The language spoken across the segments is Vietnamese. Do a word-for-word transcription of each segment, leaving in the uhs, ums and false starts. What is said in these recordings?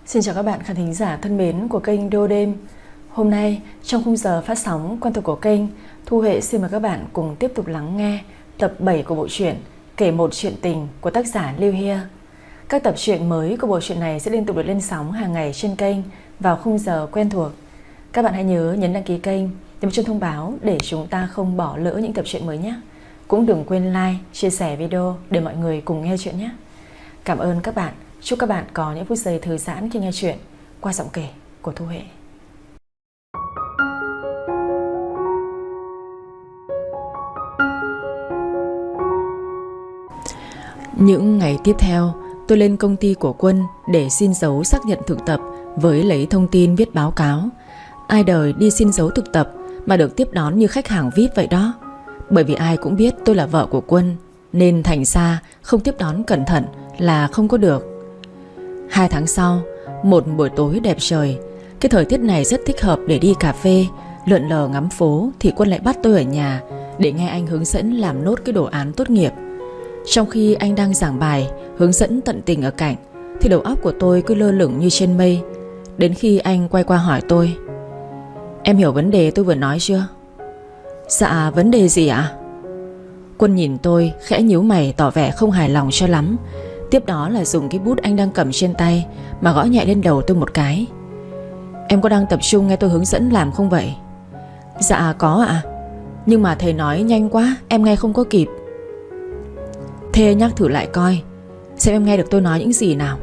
Xin chào các bạn khán thính giả thân mến của kênh Đô Đêm. Hôm nay trong khung giờ phát sóng quen thuộc của kênh, Thu Huệ xin mời các bạn cùng tiếp tục lắng nghe tập bảy của bộ truyện Kể một chuyện tình của tác giả Lưu Hia. Các tập truyện mới của bộ truyện này sẽ liên tục được lên sóng hàng ngày trên kênh vào khung giờ quen thuộc. Các bạn hãy nhớ nhấn đăng ký kênh, nhấn chuông thông báo để chúng ta không bỏ lỡ những tập truyện mới nhé. Cũng đừng quên like, chia sẻ video để mọi người cùng nghe chuyện nhé. Cảm ơn các bạn. Chúc các bạn có những phút giây thư giãn khi nghe chuyện qua giọng kể của Thu Huệ. Những ngày tiếp theo, tôi lên công ty của Quân để xin dấu xác nhận thực tập với lấy thông tin viết báo cáo. Ai đời đi xin dấu thực tập mà được tiếp đón như khách hàng vi ai pi vậy đó. Bởi vì ai cũng biết tôi là vợ của Quân, nên thành ra không tiếp đón cẩn thận là không có được. Hai tháng sau, một buổi tối đẹp trời, cái thời tiết này rất thích hợp để đi cà phê, lượn lờ ngắm phố, thì Quân lại bắt tôi ở nhà để nghe anh hướng dẫn làm nốt cái đồ án tốt nghiệp. Trong khi anh đang giảng bài, hướng dẫn tận tình ở cạnh, thì đầu óc của tôi cứ lơ lửng như trên mây. Đến khi anh quay qua hỏi tôi: "Em hiểu vấn đề tôi vừa nói chưa?" "Dạ, vấn đề gì ạ?" Quân nhìn tôi khẽ nhíu mày tỏ vẻ không hài lòng cho lắm. Tiếp đó là dùng cái bút anh đang cầm trên tay mà gõ nhẹ lên đầu tôi một cái. "Em có đang tập trung nghe tôi hướng dẫn làm không vậy?" "Dạ có ạ, nhưng mà thầy nói nhanh quá, em nghe không có kịp." "Thế nhắc thử lại coi, xem em nghe được tôi nói những gì nào."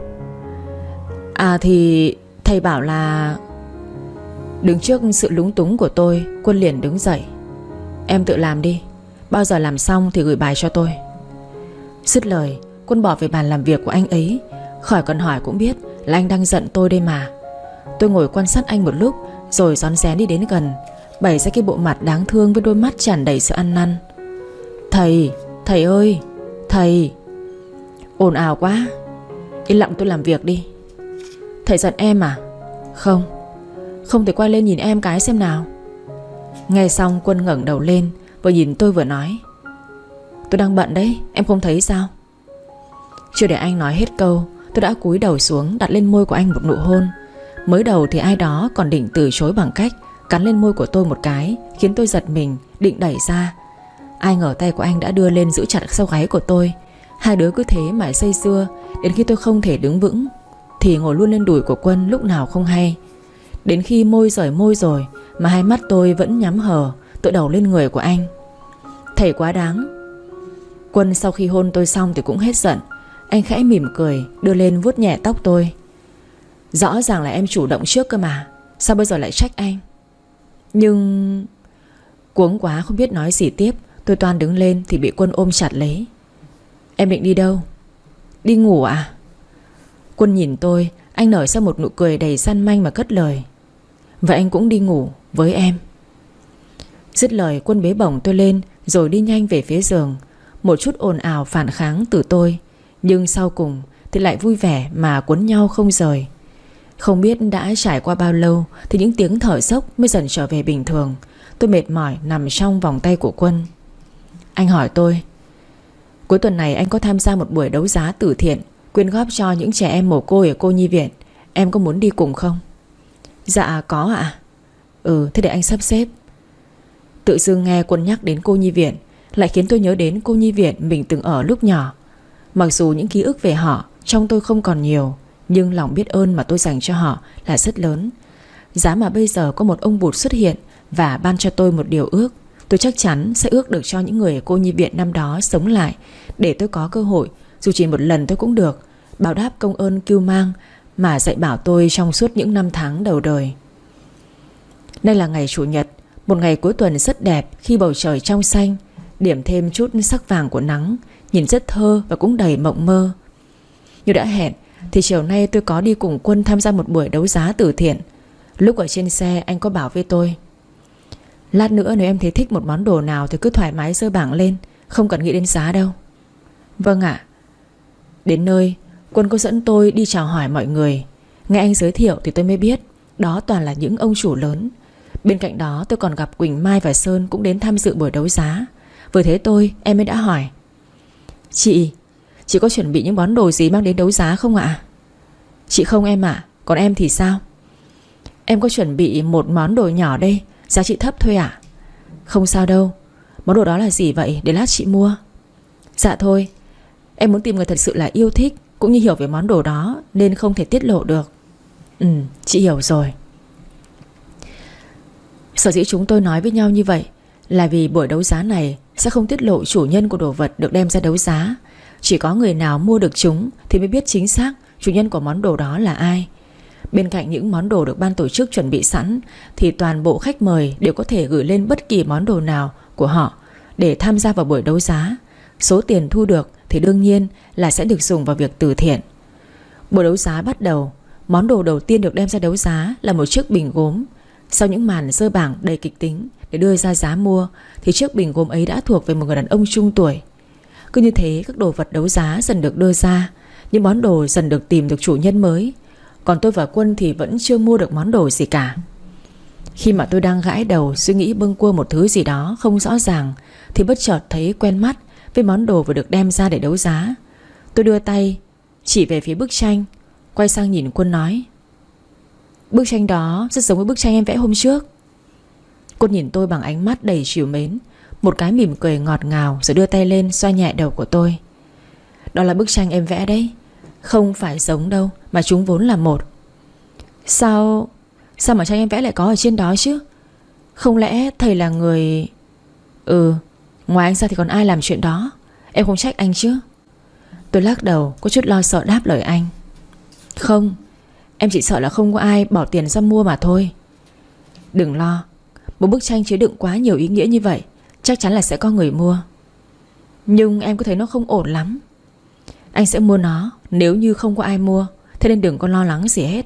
"À thì thầy bảo là..." Đứng trước sự lúng túng của tôi, Quân liền đứng dậy: "Em tự làm đi, bao giờ làm xong thì gửi bài cho tôi." Dứt lời, Quân bỏ về bàn làm việc của anh ấy. Khỏi cần hỏi cũng biết là anh đang giận tôi đây mà. Tôi ngồi quan sát anh một lúc rồi rón rén đi đến gần, bày ra cái bộ mặt đáng thương với đôi mắt tràn đầy sự ăn năn. "Thầy, thầy ơi, thầy..." "Ồn ào quá, yên lặng tôi làm việc đi." "Thầy giận em à?" "Không." "Không thì quay lên nhìn em cái xem nào." Nghe xong, Quân ngẩng đầu lên, vừa nhìn tôi vừa nói: "Tôi đang bận đấy, em không thấy sao?" Chưa để anh nói hết câu, tôi đã cúi đầu xuống đặt lên môi của anh một nụ hôn. Mới đầu thì ai đó còn định từ chối bằng cách cắn lên môi của tôi một cái, khiến tôi giật mình định đẩy ra. Ai ngờ tay của anh đã đưa lên giữ chặt sau gáy của tôi. Hai đứa cứ thế mà dây dưa đến khi tôi không thể đứng vững thì ngồi luôn lên đùi của Quân lúc nào không hay. Đến khi môi rời môi rồi mà hai mắt tôi vẫn nhắm hờ, tựa đầu lên người của anh. "Thầy quá đáng." Quân sau khi hôn tôi xong thì cũng hết giận. Anh khẽ mỉm cười, đưa lên vuốt nhẹ tóc tôi: "Rõ ràng là em chủ động trước cơ mà, sao bây giờ lại trách anh?" Nhưng... Cuống quá không biết nói gì tiếp, tôi toan đứng lên thì bị Quân ôm chặt lấy. "Em định đi đâu?" "Đi ngủ à?" Quân nhìn tôi, anh nở ra một nụ cười đầy gian manh mà cất lời: "Vậy anh cũng đi ngủ với em." Dứt lời, Quân bế bổng tôi lên rồi đi nhanh về phía giường. Một chút ồn ào phản kháng từ tôi, nhưng sau cùng thì lại vui vẻ mà quấn nhau không rời. Không biết đã trải qua bao lâu thì những tiếng thở dốc mới dần trở về bình thường. Tôi mệt mỏi nằm trong vòng tay của Quân. Anh hỏi tôi: "Cuối tuần này anh có tham gia một buổi đấu giá từ thiện, quyên góp cho những trẻ em mồ côi ở cô nhi viện. Em có muốn đi cùng không?" "Dạ có ạ." "Ừ, thế để anh sắp xếp." Tự dưng nghe Quân nhắc đến cô nhi viện lại khiến tôi nhớ đến cô nhi viện mình từng ở lúc nhỏ. Mặc dù những ký ức về họ trong tôi không còn nhiều, nhưng lòng biết ơn mà tôi dành cho họ là rất lớn. Giá mà bây giờ có một ông Bụt xuất hiện và ban cho tôi một điều ước, tôi chắc chắn sẽ ước được cho những người ở cô nhi viện năm đó sống lại, để tôi có cơ hội, dù chỉ một lần tôi cũng được, báo đáp công ơn cưu mang mà dạy bảo tôi trong suốt những năm tháng đầu đời. Nay là ngày Chủ nhật, một ngày cuối tuần rất đẹp khi bầu trời trong xanh, điểm thêm chút sắc vàng của nắng, nhìn rất thơ và cũng đầy mộng mơ. Như đã hẹn thì chiều nay tôi có đi cùng Quân tham gia một buổi đấu giá từ thiện. Lúc ở trên xe, anh có bảo với tôi: "Lát nữa nếu em thấy thích một món đồ nào thì cứ thoải mái giơ bảng lên, không cần nghĩ đến giá đâu." "Vâng ạ." Đến nơi, Quân có dẫn tôi đi chào hỏi mọi người. Nghe anh giới thiệu thì tôi mới biết đó toàn là những ông chủ lớn. Bên cạnh đó tôi còn gặp Quỳnh Mai và Sơn cũng đến tham dự buổi đấu giá. Vừa thấy tôi, em mới đã hỏi: "Chị, chị có chuẩn bị những món đồ gì mang đến đấu giá không ạ?" "Chị không em ạ, Còn em thì sao? Em có chuẩn bị một món đồ nhỏ đây, giá trị thấp thôi ạ. Không sao đâu. Món đồ đó là gì vậy, để lát chị mua. Dạ thôi, em muốn tìm người thật sự là yêu thích cũng như hiểu về món đồ đó, nên không thể tiết lộ được. Ừ, chị hiểu rồi. Sở dĩ chúng tôi nói với nhau như vậy là vì buổi đấu giá này sẽ không tiết lộ chủ nhân của đồ vật được đem ra đấu giá. Chỉ có người nào mua được chúng thì mới biết chính xác chủ nhân của món đồ đó là ai. Bên cạnh những món đồ được ban tổ chức chuẩn bị sẵn thì toàn bộ khách mời đều có thể gửi lên bất kỳ món đồ nào của họ để tham gia vào buổi đấu giá. Số tiền thu được thì đương nhiên là sẽ được dùng vào việc từ thiện. Buổi đấu giá bắt đầu. Món đồ đầu tiên được đem ra đấu giá là một chiếc bình gốm. Sau những màn dơ bảng đầy kịch tính để đưa ra giá mua thì chiếc bình gốm ấy đã thuộc về một người đàn ông trung tuổi. Cứ như thế các đồ vật đấu giá dần được đưa ra. Những món đồ dần được tìm được chủ nhân mới. Còn tôi và Quân thì vẫn chưa mua được món đồ gì cả. Khi mà tôi đang gãi đầu suy nghĩ bâng quơ một thứ gì đó không rõ ràng thì bất chợt thấy quen mắt với món đồ vừa được đem ra để đấu giá. Tôi đưa tay chỉ về phía bức tranh, quay sang nhìn Quân nói: Bức tranh đó rất giống với bức tranh em vẽ hôm trước. Quân nhìn tôi bằng ánh mắt đầy trìu mến, một cái mỉm cười ngọt ngào rồi đưa tay lên xoa nhẹ đầu của tôi. Đó là bức tranh em vẽ đấy. Không phải giống đâu, mà chúng vốn là một. Sao Sao mà tranh em vẽ lại có ở trên đó chứ? Không lẽ thầy là người... Ừ, ngoài anh ra thì còn ai làm chuyện đó? Em không trách anh chứ? Tôi lắc đầu, có chút lo sợ đáp lời anh. Không, em chỉ sợ là không có ai bỏ tiền ra mua mà thôi. Đừng lo, một bức tranh chứa đựng quá nhiều ý nghĩa như vậy chắc chắn là sẽ có người mua. Nhưng em có thấy nó không ổn lắm. Anh sẽ mua nó nếu như không có ai mua, thế nên đừng có lo lắng gì hết.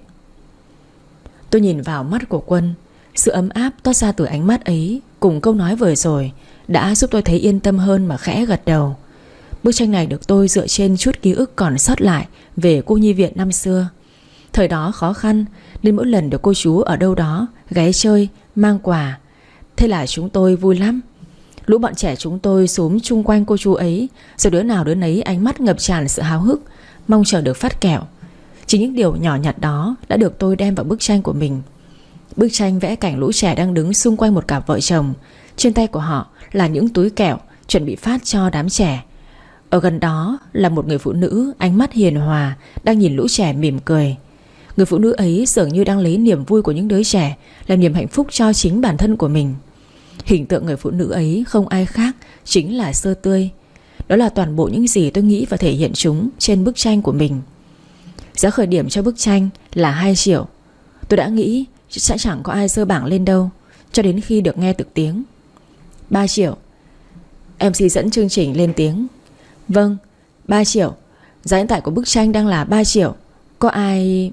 Tôi nhìn vào mắt của Quân. Sự ấm áp toát ra từ ánh mắt ấy cùng câu nói vừa rồi đã giúp tôi thấy yên tâm hơn mà khẽ gật đầu. Bức tranh này được tôi dựa trên chút ký ức còn sót lại về cô nhi viện năm xưa. Thời đó khó khăn nên mỗi lần được cô chú ở đâu đó ghé chơi, mang quà. Thế là chúng tôi vui lắm. Lũ bọn trẻ chúng tôi xúm chung quanh cô chú ấy, rồi đứa nào đứa nấy ánh mắt ngập tràn sự háo hức, mong chờ được phát kẹo. Chỉ những điều nhỏ nhặt đó đã được tôi đem vào bức tranh của mình. Bức tranh vẽ cảnh lũ trẻ đang đứng xung quanh một cặp vợ chồng. Trên tay của họ là những túi kẹo chuẩn bị phát cho đám trẻ. Ở gần đó là một người phụ nữ ánh mắt hiền hòa đang nhìn lũ trẻ mỉm cười. Người phụ nữ ấy dường như đang lấy niềm vui của những đứa trẻ làm niềm hạnh phúc cho chính bản thân của mình. Hình tượng người phụ nữ ấy không ai khác chính là Sơ Tươi. Đó là toàn bộ những gì tôi nghĩ và thể hiện chúng trên bức tranh của mình. Giá khởi điểm cho bức tranh là hai triệu. Tôi đã nghĩ sẽ chẳng có ai dơ bảng lên đâu, cho đến khi được nghe từ tiếng ba triệu. em xê dẫn chương trình lên tiếng: Vâng, ba triệu. Giá hiện tại của bức tranh đang là ba triệu. Có ai...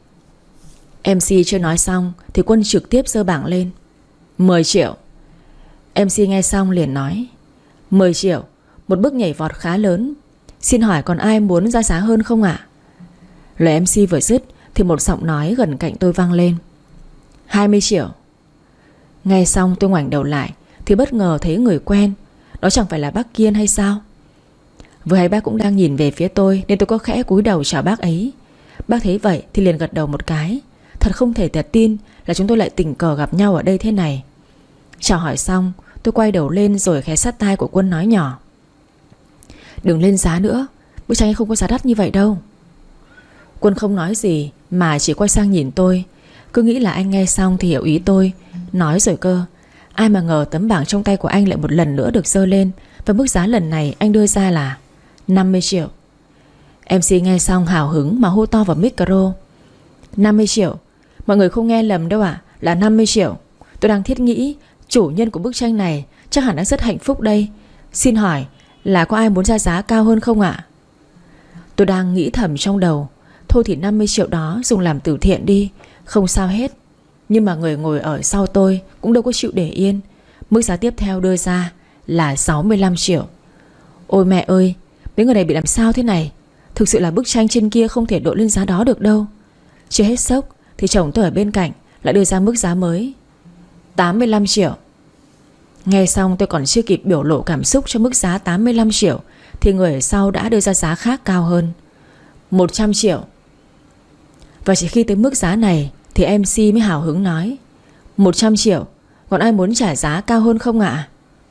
em xê chưa nói xong thì Quân trực tiếp dơ bảng lên: mười triệu. em xê nghe xong liền nói: mười triệu, một bước nhảy vọt khá lớn. Xin hỏi còn ai muốn ra giá hơn không ạ? Lời em xê vừa dứt thì một giọng nói gần cạnh tôi vang lên: hai mươi triệu. Nghe xong tôi ngoảnh đầu lại thì bất ngờ thấy người quen. Đó chẳng phải là bác Kiên hay sao? Vừa hay bác cũng đang nhìn về phía tôi nên tôi có khẽ cúi đầu chào bác ấy. Bác thấy vậy thì liền gật đầu một cái. Thật không thể thể tin là chúng tôi lại tình cờ gặp nhau ở đây thế này. Chào hỏi xong tôi quay đầu lên rồi khẽ sát tai của Quân nói nhỏ: Đừng lên giá nữa, bức tranh không có giá đắt như vậy đâu. Quân không nói gì mà chỉ quay sang nhìn tôi. Cứ nghĩ là anh nghe xong thì hiểu ý tôi. Nói rồi cơ. Ai mà ngờ tấm bảng trong tay của anh lại một lần nữa được dơ lên, và mức giá lần này anh đưa ra là năm mươi triệu. em xê nghe xong hào hứng mà hô to vào micro: năm mươi triệu. Mọi người không nghe lầm đâu ạ, là năm mươi triệu. Tôi đang thiết nghĩ chủ nhân của bức tranh này chắc hẳn đang rất hạnh phúc đây. Xin hỏi là có ai muốn ra giá cao hơn không ạ? Tôi đang nghĩ thầm trong đầu: thôi thì năm mươi triệu đó dùng làm từ thiện đi, không sao hết. Nhưng mà người ngồi ở sau tôi cũng đâu có chịu để yên. Mức giá tiếp theo đưa ra là sáu mươi lăm triệu. Ôi mẹ ơi, mấy người này bị làm sao thế này? Thực sự là bức tranh trên kia không thể đội lên giá đó được đâu. Chưa hết sốc thì chồng tôi ở bên cạnh lại đưa ra mức giá mới: tám mươi lăm triệu. Nghe xong tôi còn chưa kịp biểu lộ cảm xúc cho mức giá tám mươi lăm triệu thì người ở sau đã đưa ra giá khác cao hơn: một trăm triệu. Và chỉ khi tới mức giá này thì em xê mới hào hứng nói: một trăm triệu, còn ai muốn trả giá cao hơn không ạ?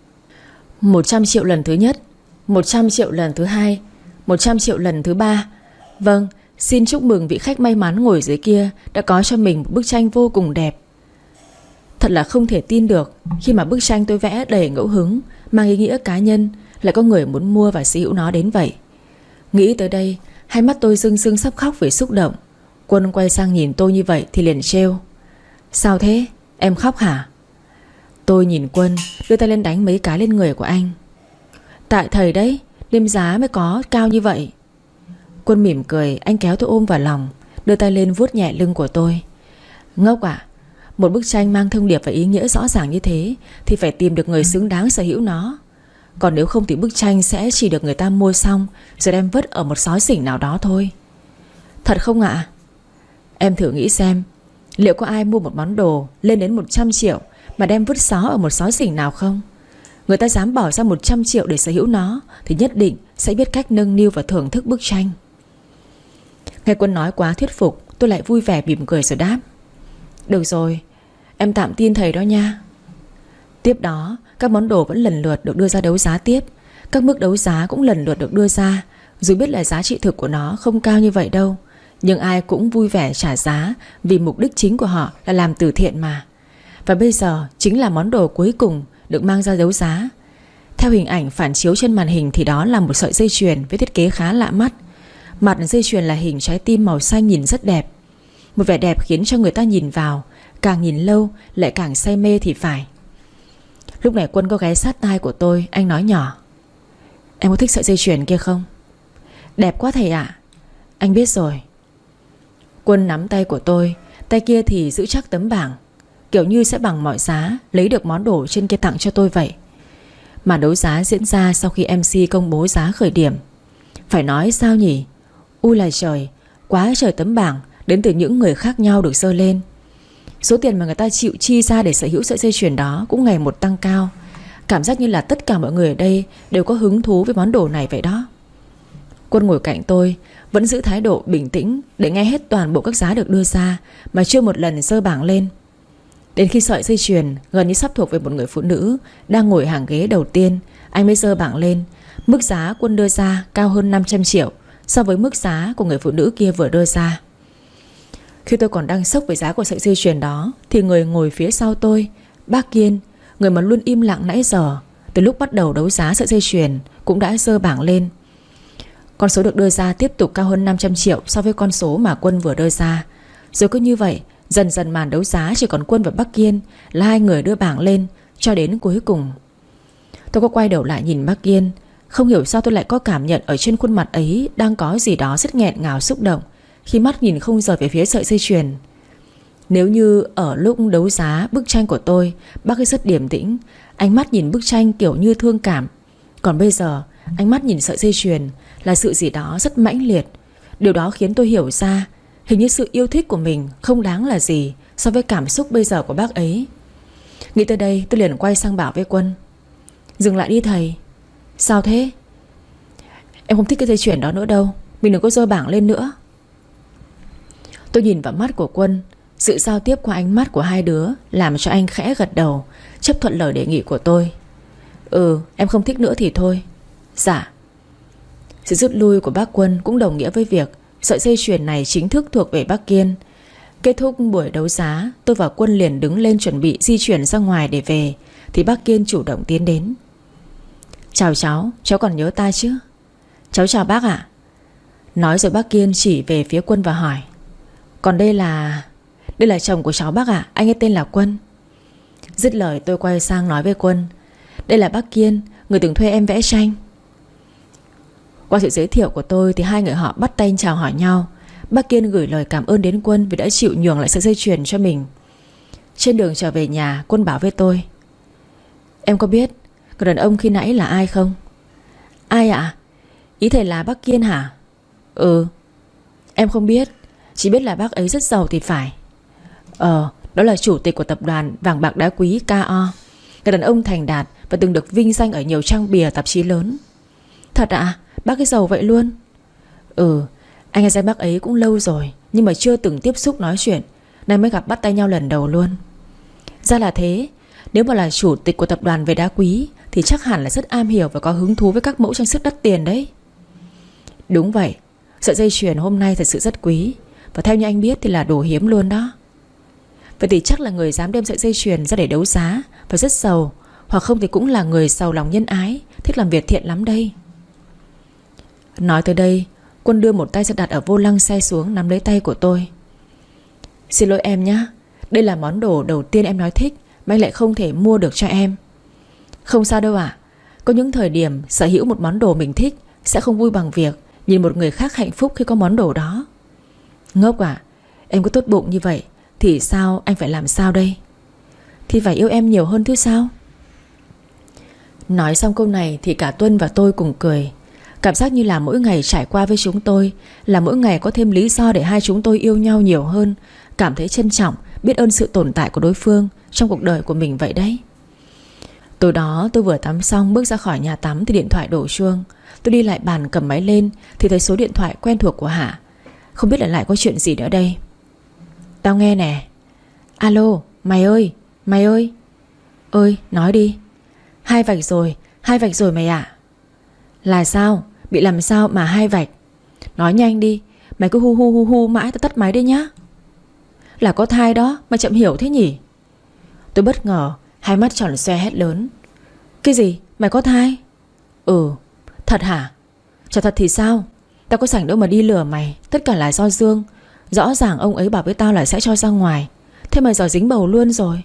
Một trăm triệu lần thứ nhất, một trăm triệu lần thứ hai, một trăm triệu lần thứ ba. Vâng, xin chúc mừng vị khách may mắn ngồi dưới kia đã có cho mình một bức tranh vô cùng đẹp. Thật là không thể tin được khi mà bức tranh tôi vẽ đầy ngẫu hứng, mang ý nghĩa cá nhân, lại có người muốn mua và sở hữu nó đến vậy. Nghĩ tới đây, hai mắt tôi rưng rưng sắp khóc vì xúc động. Quân quay sang nhìn tôi như vậy thì liền trêu: sao thế? Em khóc hả? Tôi nhìn Quân, đưa tay lên đánh mấy cái lên người của anh. Tại thầy đấy, đêm giá mới có cao như vậy. Quân mỉm cười, anh kéo tôi ôm vào lòng, đưa tay lên vuốt nhẹ lưng của tôi. Ngốc à, một bức tranh mang thông điệp và ý nghĩa rõ ràng như thế thì phải tìm được người xứng đáng sở hữu nó. Còn nếu không thì bức tranh sẽ chỉ được người ta mua xong rồi đem vứt ở một xó xỉnh nào đó thôi. Thật không ạ? Em thử nghĩ xem, liệu có ai mua một món đồ lên đến một trăm triệu mà đem vứt xó ở một xó xỉnh nào không? Người ta dám bỏ ra một trăm triệu để sở hữu nó thì nhất định sẽ biết cách nâng niu và thưởng thức bức tranh. Nghe Quân nói quá thuyết phục, tôi lại vui vẻ mỉm cười rồi đáp: được rồi, em tạm tin thầy đó nha. Tiếp đó, các món đồ vẫn lần lượt được đưa ra đấu giá tiếp. Các mức đấu giá cũng lần lượt được đưa ra. Dù biết là giá trị thực của nó không cao như vậy đâu, nhưng ai cũng vui vẻ trả giá, vì mục đích chính của họ là làm từ thiện mà. Và bây giờ chính là món đồ cuối cùng được mang ra đấu giá. Theo hình ảnh phản chiếu trên màn hình thì đó là một sợi dây chuyền với thiết kế khá lạ mắt. Mặt dây chuyền là hình trái tim màu xanh nhìn rất đẹp. Một vẻ đẹp khiến cho người ta nhìn vào, càng nhìn lâu lại càng say mê thì phải. Lúc này Quân có ghé sát tai của tôi, anh nói nhỏ: em có thích sợi dây chuyền kia không? Đẹp quá thầy ạ. Anh biết rồi. Quân nắm tay của tôi, tay kia thì giữ chắc tấm bảng, kiểu như sẽ bằng mọi giá lấy được món đồ trên kia tặng cho tôi vậy. Màn đấu giá diễn ra sau khi em xê công bố giá khởi điểm. Phải nói sao nhỉ? Ui là trời, quá trời tấm bảng đến từ những người khác nhau được dơ lên. Số tiền mà người ta chịu chi ra để sở hữu sợi dây chuyền đó cũng ngày một tăng cao. Cảm giác như là tất cả mọi người ở đây đều có hứng thú với món đồ này vậy đó. Quân ngồi cạnh tôi vẫn giữ thái độ bình tĩnh để nghe hết toàn bộ các giá được đưa ra, mà chưa một lần giơ bảng lên. Đến khi sợi dây chuyền gần như sắp thuộc về một người phụ nữ đang ngồi hàng ghế đầu tiên, anh mới giơ bảng lên. Mức giá Quân đưa ra cao hơn năm trăm triệu so với mức giá của người phụ nữ kia vừa đưa ra. Khi tôi còn đang sốc với giá của sợi dây chuyền đó thì người ngồi phía sau tôi, bác Kiên, người mà luôn im lặng nãy giờ, từ lúc bắt đầu đấu giá sợi dây chuyền, cũng đã giơ bảng lên. Con số được đưa ra tiếp tục cao hơn năm trăm triệu so với con số mà Quân vừa đưa ra. Rồi cứ như vậy, dần dần màn đấu giá chỉ còn Quân và bác Kiên là hai người đưa bảng lên cho đến cuối cùng. Tôi có quay đầu lại nhìn bác Kiên. Không hiểu sao tôi lại có cảm nhận ở trên khuôn mặt ấy đang có gì đó rất nghẹn ngào xúc động khi mắt nhìn không rời về phía sợi dây chuyền. Nếu như ở lúc đấu giá bức tranh của tôi, bác ấy rất điềm tĩnh, ánh mắt nhìn bức tranh kiểu như thương cảm. Còn bây giờ, ánh mắt nhìn sợi dây chuyền là sự gì đó rất mãnh liệt. Điều đó khiến tôi hiểu ra hình như sự yêu thích của mình không đáng là gì so với cảm xúc bây giờ của bác ấy. Nghĩ tới đây, tôi liền quay sang bảo với Quân: dừng lại đi thầy. Sao thế? Em không thích cái dây chuyền đó nữa đâu, mình đừng có giơ bảng lên nữa. Tôi nhìn vào mắt của Quân. Sự giao tiếp qua ánh mắt của hai đứa làm cho anh khẽ gật đầu, chấp thuận lời đề nghị của tôi. Ừ, em không thích nữa thì thôi. Dạ. Sự rút lui của bác Quân cũng đồng nghĩa với việc sợi dây chuyền này chính thức thuộc về bác Kiên. Kết thúc buổi đấu giá, tôi và Quân liền đứng lên chuẩn bị di chuyển ra ngoài để về thì bác Kiên chủ động tiến đến. Chào cháu, cháu còn nhớ ta chứ? Cháu chào bác ạ. Nói rồi bác Kiên chỉ về phía Quân và hỏi: còn đây là... Đây là chồng của cháu bác ạ, anh ấy tên là Quân. Dứt lời tôi quay sang nói với Quân: đây là bác Kiên, người từng thuê em vẽ tranh. Qua sự giới thiệu của tôi thì hai người họ bắt tay chào hỏi nhau. Bác Kiên gửi lời cảm ơn đến Quân vì đã chịu nhường lại sợi dây chuyền cho mình. Trên đường trở về nhà, Quân bảo với tôi: em có biết người đàn ông khi nãy là ai không? Ai ạ? Ý thầy là bác Kiên hả? Ừ. Em không biết, chỉ biết là bác ấy rất giàu thì phải. Ờ, đó là chủ tịch của tập đoàn vàng bạc đá quý ca o. Người đàn ông thành đạt và từng được vinh danh ở nhiều trang bìa tạp chí lớn. Thật ạ? Bác ấy giàu vậy luôn? Ừ, anh nghe danh bác ấy cũng lâu rồi, nhưng mà chưa từng tiếp xúc nói chuyện, nay mới gặp bắt tay nhau lần đầu luôn. Ra là thế. Nếu mà là chủ tịch của tập đoàn về đá quý thì chắc hẳn là rất am hiểu và có hứng thú với các mẫu trang sức đắt tiền đấy. Đúng vậy. Sợi dây chuyền hôm nay thật sự rất quý, và theo như anh biết thì là đồ hiếm luôn đó. Vậy thì chắc là người dám đem sợi dây chuyền ra để đấu giá và rất giàu, hoặc không thì cũng là người giàu lòng nhân ái, thích làm việc thiện lắm đây. Nói tới đây, Quân đưa một tay ra đặt ở vô lăng xe xuống, nắm lấy tay của tôi. Xin lỗi em nhé, đây là món đồ đầu tiên em nói thích mà anh lại không thể mua được cho em. Không sao đâu ạ. Có những thời điểm sở hữu một món đồ mình thích sẽ không vui bằng việc nhìn một người khác hạnh phúc khi có món đồ đó. Ngốc à, em có tốt bụng như vậy thì sao anh phải làm sao đây? Thì phải yêu em nhiều hơn chứ sao? Nói xong câu này thì cả Tuân và tôi cùng cười. Cảm giác như là mỗi ngày trải qua với chúng tôi là mỗi ngày có thêm lý do để hai chúng tôi yêu nhau nhiều hơn, cảm thấy trân trọng, biết ơn sự tồn tại của đối phương trong cuộc đời của mình vậy đấy. Tối đó tôi vừa tắm xong, bước ra khỏi nhà tắm thì điện thoại đổ chuông. Tôi đi lại bàn cầm máy lên thì thấy số điện thoại quen thuộc của Hạ. Không biết là lại có chuyện gì nữa đây. Tao nghe nè. Alo, mày ơi, mày ơi. Ơi, nói đi. Hai vạch rồi, hai vạch rồi mày ạ. Là sao? Bị làm sao mà hai vạch? Nói nhanh đi. Mày cứ hu hu hu hu mãi tao tắt máy đi nhá. Là có thai đó, mà chậm hiểu thế nhỉ? Tôi bất ngờ, hai mắt tròn xoe hét lớn. Cái gì? Mày có thai? Ừ. Thật hả? Chả thật thì sao? Tao có rảnh đâu mà đi lừa mày. Tất cả là do Dương. Rõ ràng ông ấy bảo với tao là sẽ cho ra ngoài, thế mà giờ dính bầu luôn rồi.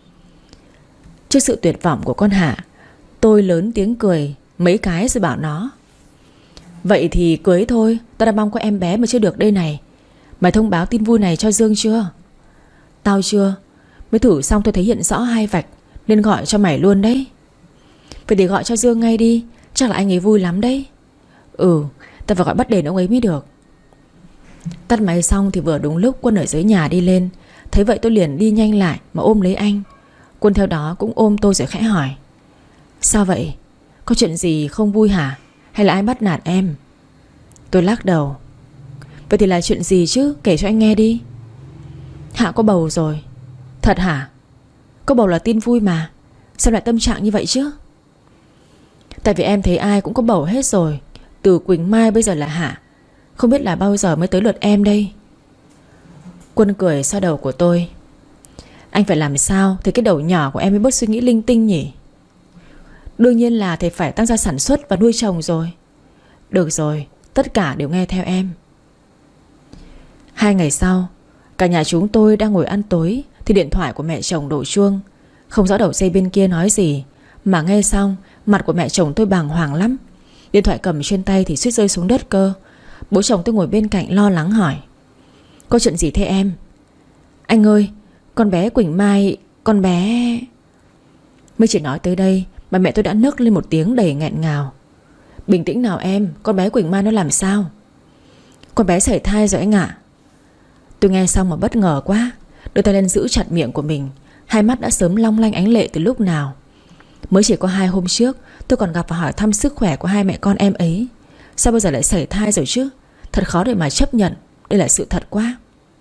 Trước sự tuyệt vọng của con Hạ, tôi lớn tiếng cười mấy cái rồi bảo nó. Vậy thì cưới thôi. Tao đang mong có em bé mà chưa được đây này. Mày thông báo tin vui này cho Dương chưa? Tao chưa. Mới thử xong tôi thấy hiện rõ hai vạch, nên gọi cho mày luôn đấy. Vậy thì gọi cho Dương ngay đi, chắc là anh ấy vui lắm đấy. Ừ, tao phải gọi bắt đền ông ấy mới được. Tắt máy xong thì vừa đúng lúc Quân ở dưới nhà đi lên. Thấy vậy tôi liền đi nhanh lại mà ôm lấy anh. Quân theo đó cũng ôm tôi rồi khẽ hỏi. Sao vậy? Có chuyện gì không vui hả? Hay là ai bắt nạt em? Tôi lắc đầu. Vậy thì là chuyện gì chứ? Kể cho anh nghe đi. Hạ có bầu rồi. Thật hả? Có bầu là tin vui mà. Sao lại tâm trạng như vậy chứ? Tại vì em thấy ai cũng có bầu hết rồi, từ Quỳnh Mai bây giờ là Hạ. Không biết là bao giờ mới tới lượt em đây. Quân cười xoa đầu của tôi. Anh phải làm sao thì cái đầu nhỏ của em mới bớt suy nghĩ linh tinh nhỉ? Đương nhiên là thầy phải tăng gia sản xuất và nuôi chồng rồi. Được rồi, tất cả đều nghe theo em. Hai ngày sau, cả nhà chúng tôi đang ngồi ăn tối thì điện thoại của mẹ chồng đổ chuông. Không rõ đầu dây bên kia nói gì, mà nghe xong mặt của mẹ chồng tôi bàng hoàng lắm. Điện thoại cầm trên tay thì suýt rơi xuống đất cơ. Bố chồng tôi ngồi bên cạnh lo lắng hỏi. Có chuyện gì thế em? Anh ơi, con bé Quỳnh Mai, con bé... Mới chỉ nói tới đây mà mẹ tôi đã nấc lên một tiếng đầy nghẹn ngào. Bình tĩnh nào em, con bé Quỳnh Mai nó làm sao? Con bé sảy thai rồi anh ạ. Tôi nghe xong mà bất ngờ quá, đưa tay lên giữ chặt miệng của mình. Hai mắt đã sớm long lanh ánh lệ từ lúc nào. Mới chỉ có hai hôm trước tôi còn gặp và hỏi thăm sức khỏe của hai mẹ con em ấy. Sao bây giờ lại sảy thai rồi chứ? Thật khó để mà chấp nhận. Đây là sự thật quá.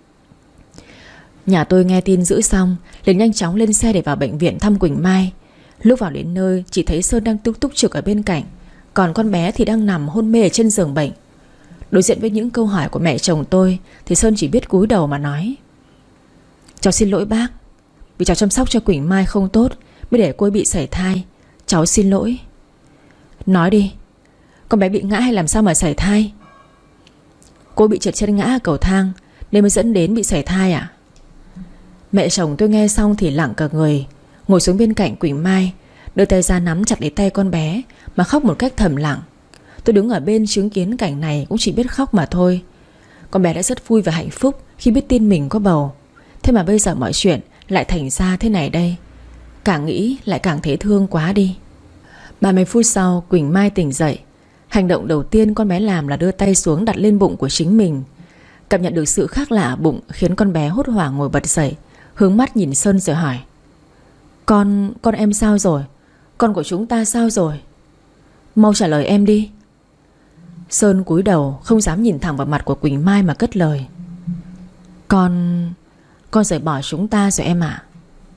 Nhà tôi nghe tin dữ xong liền nhanh chóng lên xe để vào bệnh viện thăm Quỳnh Mai. Lúc vào đến nơi chỉ thấy Sơn đang túc túc trực ở bên cạnh, còn con bé thì đang nằm hôn mê ở trên giường bệnh. Đối diện với những câu hỏi của mẹ chồng tôi thì Sơn chỉ biết cúi đầu mà nói. Cháu xin lỗi bác, vì cháu chăm sóc cho Quỳnh Mai không tốt mới để cô ấy bị sảy thai. Cháu xin lỗi. Nói đi, con bé bị ngã hay làm sao mà sảy thai? Cô bị trượt chân ngã ở cầu thang nên mới dẫn đến bị sảy thai à? Mẹ chồng tôi nghe xong thì lặng cả người, ngồi xuống bên cạnh Quỳnh Mai, đưa tay ra nắm chặt lấy tay con bé mà khóc một cách thầm lặng. Tôi đứng ở bên chứng kiến cảnh này cũng chỉ biết khóc mà thôi. Con bé đã rất vui và hạnh phúc khi biết tin mình có bầu. Thế mà bây giờ mọi chuyện lại thành ra thế này đây. Càng nghĩ lại càng thấy thương quá đi. Ba mươi phút sau Quỳnh Mai tỉnh dậy. Hành động đầu tiên con bé làm là đưa tay xuống đặt lên bụng của chính mình. Cảm nhận được sự khác lạ ở bụng khiến con bé hốt hoảng ngồi bật dậy, hướng mắt nhìn Sơn rồi hỏi. Con, con em sao rồi? Con của chúng ta sao rồi? Mau trả lời em đi. Sơn cúi đầu không dám nhìn thẳng vào mặt của Quỳnh Mai mà cất lời. Con... Con rời bỏ chúng ta rồi em ạ.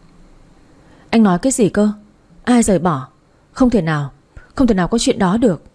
Anh nói cái gì cơ? Ai rời bỏ? Không thể nào, không thể nào có chuyện đó được.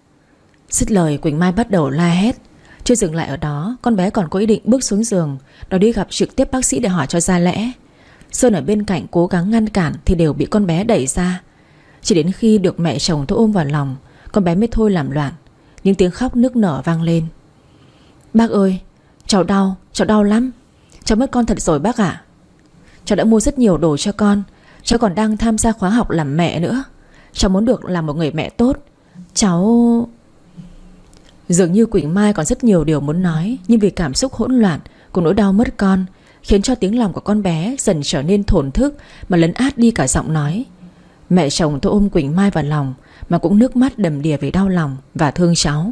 Dứt lời Quỳnh Mai bắt đầu la hét. Chưa dừng lại ở đó, con bé còn có ý định bước xuống giường, nó đi gặp trực tiếp bác sĩ để hỏi cho ra lẽ. Sơn ở bên cạnh cố gắng ngăn cản thì đều bị con bé đẩy ra. Chỉ đến khi được mẹ chồng tôi ôm vào lòng, con bé mới thôi làm loạn. Những tiếng khóc nức nở vang lên. Bác ơi, cháu đau, cháu đau lắm. Cháu mất con thật rồi bác ạ. Cháu đã mua rất nhiều đồ cho con. Cháu còn đang tham gia khóa học làm mẹ nữa. Cháu muốn được làm một người mẹ tốt. Cháu... Dường như Quỳnh Mai còn rất nhiều điều muốn nói, nhưng vì cảm xúc hỗn loạn cùng nỗi đau mất con khiến cho tiếng lòng của con bé dần trở nên thổn thức mà lấn át đi cả giọng nói. Mẹ chồng tôi ôm Quỳnh Mai vào lòng mà cũng nước mắt đầm đìa vì đau lòng và thương cháu.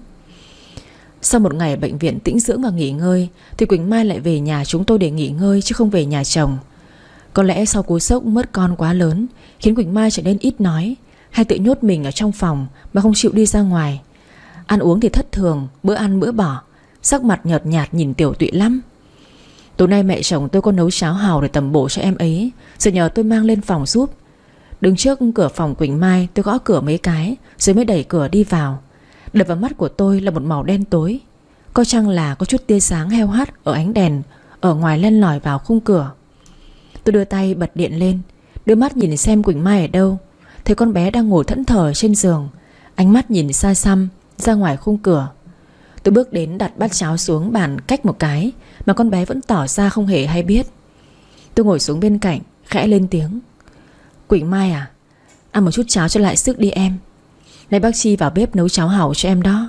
Sau một ngày ở bệnh viện tĩnh dưỡng và nghỉ ngơi thì Quỳnh Mai lại về nhà chúng tôi để nghỉ ngơi chứ không về nhà chồng. Có lẽ sau cú sốc mất con quá lớn khiến Quỳnh Mai trở nên ít nói, hay tự nhốt mình ở trong phòng mà không chịu đi ra ngoài. Ăn uống thì thất thường, bữa ăn bữa bỏ, sắc mặt nhợt nhạt nhìn tiểu tụy lắm. Tối nay mẹ chồng tôi có nấu cháo hàu để tầm bổ cho em ấy, rồi nhờ tôi mang lên phòng giúp. Đứng trước cửa phòng Quỳnh Mai, tôi gõ cửa mấy cái rồi mới đẩy cửa đi vào. Đập vào mắt của tôi là một màu đen tối, có chăng là có chút tia sáng heo hắt ở ánh đèn ở ngoài len lỏi vào khung cửa. Tôi đưa tay bật điện lên, đưa mắt nhìn xem Quỳnh Mai ở đâu. Thấy con bé đang ngồi thẫn thờ trên giường, ánh mắt nhìn xa xăm ra ngoài khung cửa. Tôi bước đến đặt bát cháo xuống bàn cách một cái mà con bé vẫn tỏ ra không hề hay biết. Tôi ngồi xuống bên cạnh khẽ lên tiếng. Quỳnh Mai à, ăn một chút cháo cho lại sức đi em. Nay bác Chi vào bếp nấu cháo hàu cho em đó.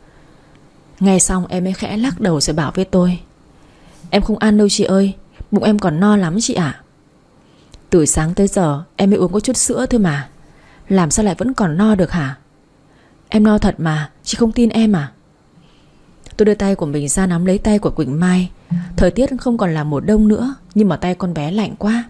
Nghe xong em mới khẽ lắc đầu rồi bảo với tôi. Em không ăn đâu chị ơi, bụng em còn no lắm chị ạ. Từ sáng tới giờ em mới uống có chút sữa thôi mà, làm sao lại vẫn còn no được hả? Em no thật mà, chị không tin em à? Tôi đưa tay của mình ra nắm lấy tay của Quỳnh Mai. Thời tiết không còn là mùa đông nữa, nhưng mà tay con bé lạnh quá.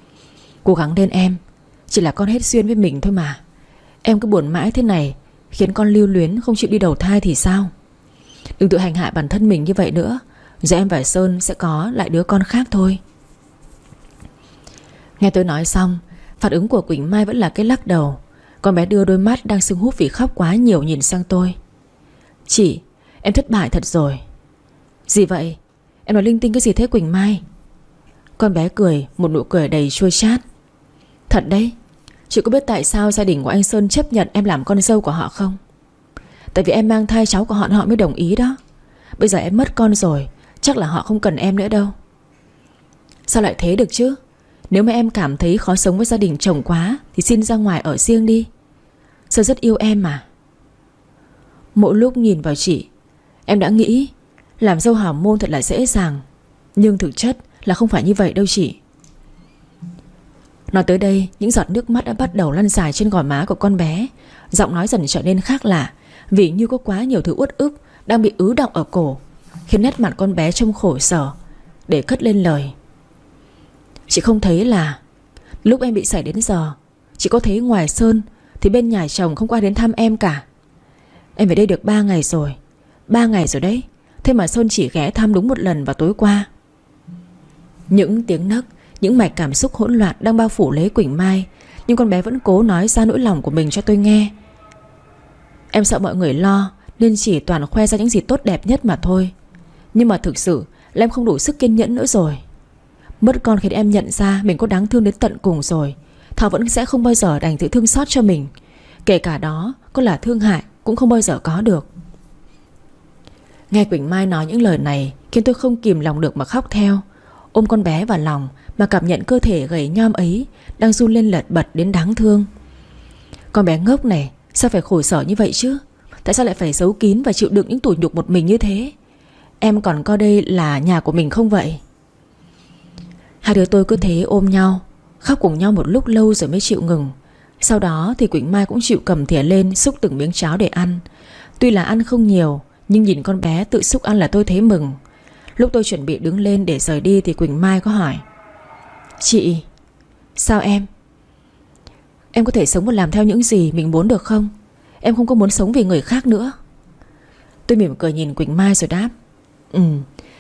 Cố gắng lên em, chỉ là con hết duyên với mình thôi mà. Em cứ buồn mãi thế này khiến con lưu luyến không chịu đi đầu thai thì sao? Đừng tự hành hạ bản thân mình như vậy nữa, rồi em và Sơn sẽ có lại đứa con khác thôi. Nghe tôi nói xong, phản ứng của Quỳnh Mai vẫn là cái lắc đầu. Con bé đưa đôi mắt đang sưng húp vì khóc quá nhiều nhìn sang tôi. Chị, em thất bại thật rồi. Gì vậy? Em nói linh tinh cái gì thế Quỳnh Mai? Con bé cười, một nụ cười đầy chua chát. Thật đấy, chị có biết tại sao gia đình của anh Sơn chấp nhận em làm con dâu của họ không? Tại vì em mang thai cháu của họ, họ mới đồng ý đó. Bây giờ em mất con rồi, chắc là họ không cần em nữa đâu. Sao lại thế được chứ? Nếu mà em cảm thấy khó sống với gia đình chồng quá thì xin ra ngoài ở riêng đi. Sơn rất yêu em mà. Mỗi lúc nhìn vào chị, em đã nghĩ làm dâu hảo môn thật là dễ dàng, nhưng thực chất là không phải như vậy đâu chị. Nói tới đây, những giọt nước mắt đã bắt đầu lăn dài trên gò má của con bé. Giọng nói dần trở nên khác lạ, vì như có quá nhiều thứ uất ức đang bị ứ đọng ở cổ, khiến nét mặt con bé trông khổ sở, để cất lên lời. Chị không thấy là lúc em bị sảy đến giờ, chị có thấy ngoài Sơn thì bên nhà chồng không có ai đến thăm em cả. Em về đây được ba ngày rồi, ba ngày rồi đấy. Thế mà Sơn chỉ ghé thăm đúng một lần vào tối qua. Những tiếng nấc, những mạch cảm xúc hỗn loạn đang bao phủ lấy Quỳnh Mai, nhưng con bé vẫn cố nói ra nỗi lòng của mình cho tôi nghe. Em sợ mọi người lo nên chỉ toàn khoe ra những gì tốt đẹp nhất mà thôi. Nhưng mà thực sự là em không đủ sức kiên nhẫn nữa rồi. Mất con khiến em nhận ra mình có đáng thương đến tận cùng rồi, Thảo vẫn sẽ không bao giờ đành tự thương xót cho mình. Kể cả đó có là thương hại cũng không bao giờ có được. Nghe Quỳnh Mai nói những lời này khiến tôi không kìm lòng được mà khóc theo. Ôm con bé vào lòng mà cảm nhận cơ thể gầy nhom ấy đang run lên lật bật đến đáng thương. Con bé ngốc này, sao phải khổ sở như vậy chứ? Tại sao lại phải giấu kín và chịu đựng những tủi nhục một mình như thế? Em còn coi đây là nhà của mình không vậy? Hai đứa tôi cứ thế ôm nhau, khóc cùng nhau một lúc lâu rồi mới chịu ngừng. Sau đó thì Quỳnh Mai cũng chịu cầm thìa lên xúc từng miếng cháo để ăn. Tuy là ăn không nhiều, nhưng nhìn con bé tự xúc ăn là tôi thấy mừng. Lúc tôi chuẩn bị đứng lên để rời đi thì Quỳnh Mai có hỏi: Chị, sao em? Em có thể sống và làm theo những gì mình muốn được không? Em không có muốn sống vì người khác nữa. Tôi mỉm cười nhìn Quỳnh Mai rồi đáp: Ừ,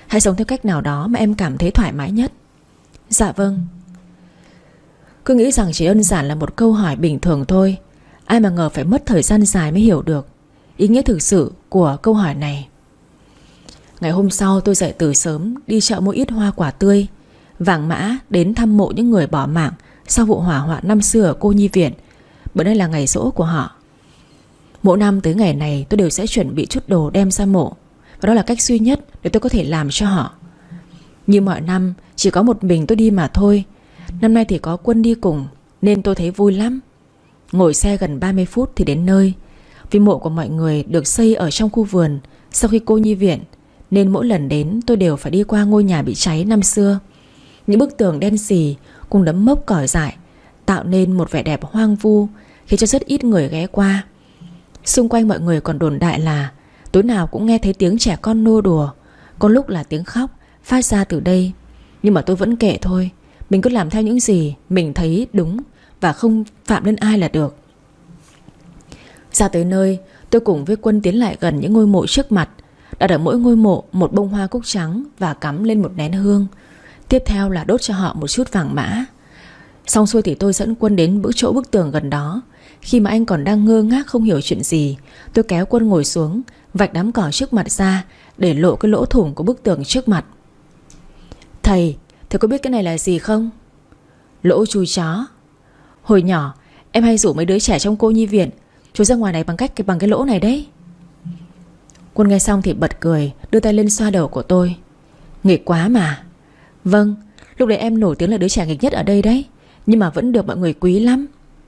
Hãy sống theo cách nào đó mà em cảm thấy thoải mái nhất. Dạ vâng. Cứ nghĩ rằng chỉ đơn giản là một câu hỏi bình thường thôi, ai mà ngờ phải mất thời gian dài mới hiểu được ý nghĩa thực sự của câu hỏi này. Ngày hôm sau tôi dậy từ sớm, đi chợ mua ít hoa quả tươi, vàng mã đến thăm mộ những người bỏ mạng sau vụ hỏa hoạn năm xưa ở cô nhi viện, bữa nay là ngày giỗ của họ. Mỗi năm tới ngày này tôi đều sẽ chuẩn bị chút đồ đem ra mộ, và đó là cách duy nhất để tôi có thể làm cho họ. Như mọi năm chỉ có một mình tôi đi mà thôi, năm nay thì có Quân đi cùng nên tôi thấy vui lắm. Ngồi xe gần ba mươi phút thì đến nơi. Vì mộ của mọi người được xây ở trong khu vườn sau khi cô nhi viện, nên mỗi lần đến tôi đều phải đi qua ngôi nhà bị cháy năm xưa. Những bức tường đen xì cùng đấm mốc cỏ dại tạo nên một vẻ đẹp hoang vu, khiến cho rất ít người ghé qua. Xung quanh mọi người còn đồn đại là tối nào cũng nghe thấy tiếng trẻ con nô đùa, có lúc là tiếng khóc phát ra từ đây. Nhưng mà tôi vẫn kệ thôi, mình cứ làm theo những gì mình thấy đúng và không phạm lên ai là được. Ra tới nơi, tôi cùng với Quân tiến lại gần những ngôi mộ trước mặt, đặt ở mỗi ngôi mộ một bông hoa cúc trắng và cắm lên một nén hương. Tiếp theo là đốt cho họ một chút vàng mã. Xong xuôi thì tôi dẫn Quân đến bức chỗ bức tường gần đó. Khi mà anh còn đang ngơ ngác không hiểu chuyện gì, tôi kéo Quân ngồi xuống, vạch đám cỏ trước mặt ra để lộ cái lỗ thủng của bức tường trước mặt. Thầy, thầy có biết cái này là gì không? Lỗ chui chó. Hồi nhỏ em hay rủ mấy đứa trẻ trong cô nhi viện chui ra ngoài này bằng cách bằng cái lỗ này đấy. Quân nghe xong thì bật cười, đưa tay lên xoa đầu của tôi. Nghịch quá mà. Vâng, lúc đấy em nổi tiếng là đứa trẻ nghịch nhất ở đây đấy, nhưng mà vẫn được mọi người quý lắm.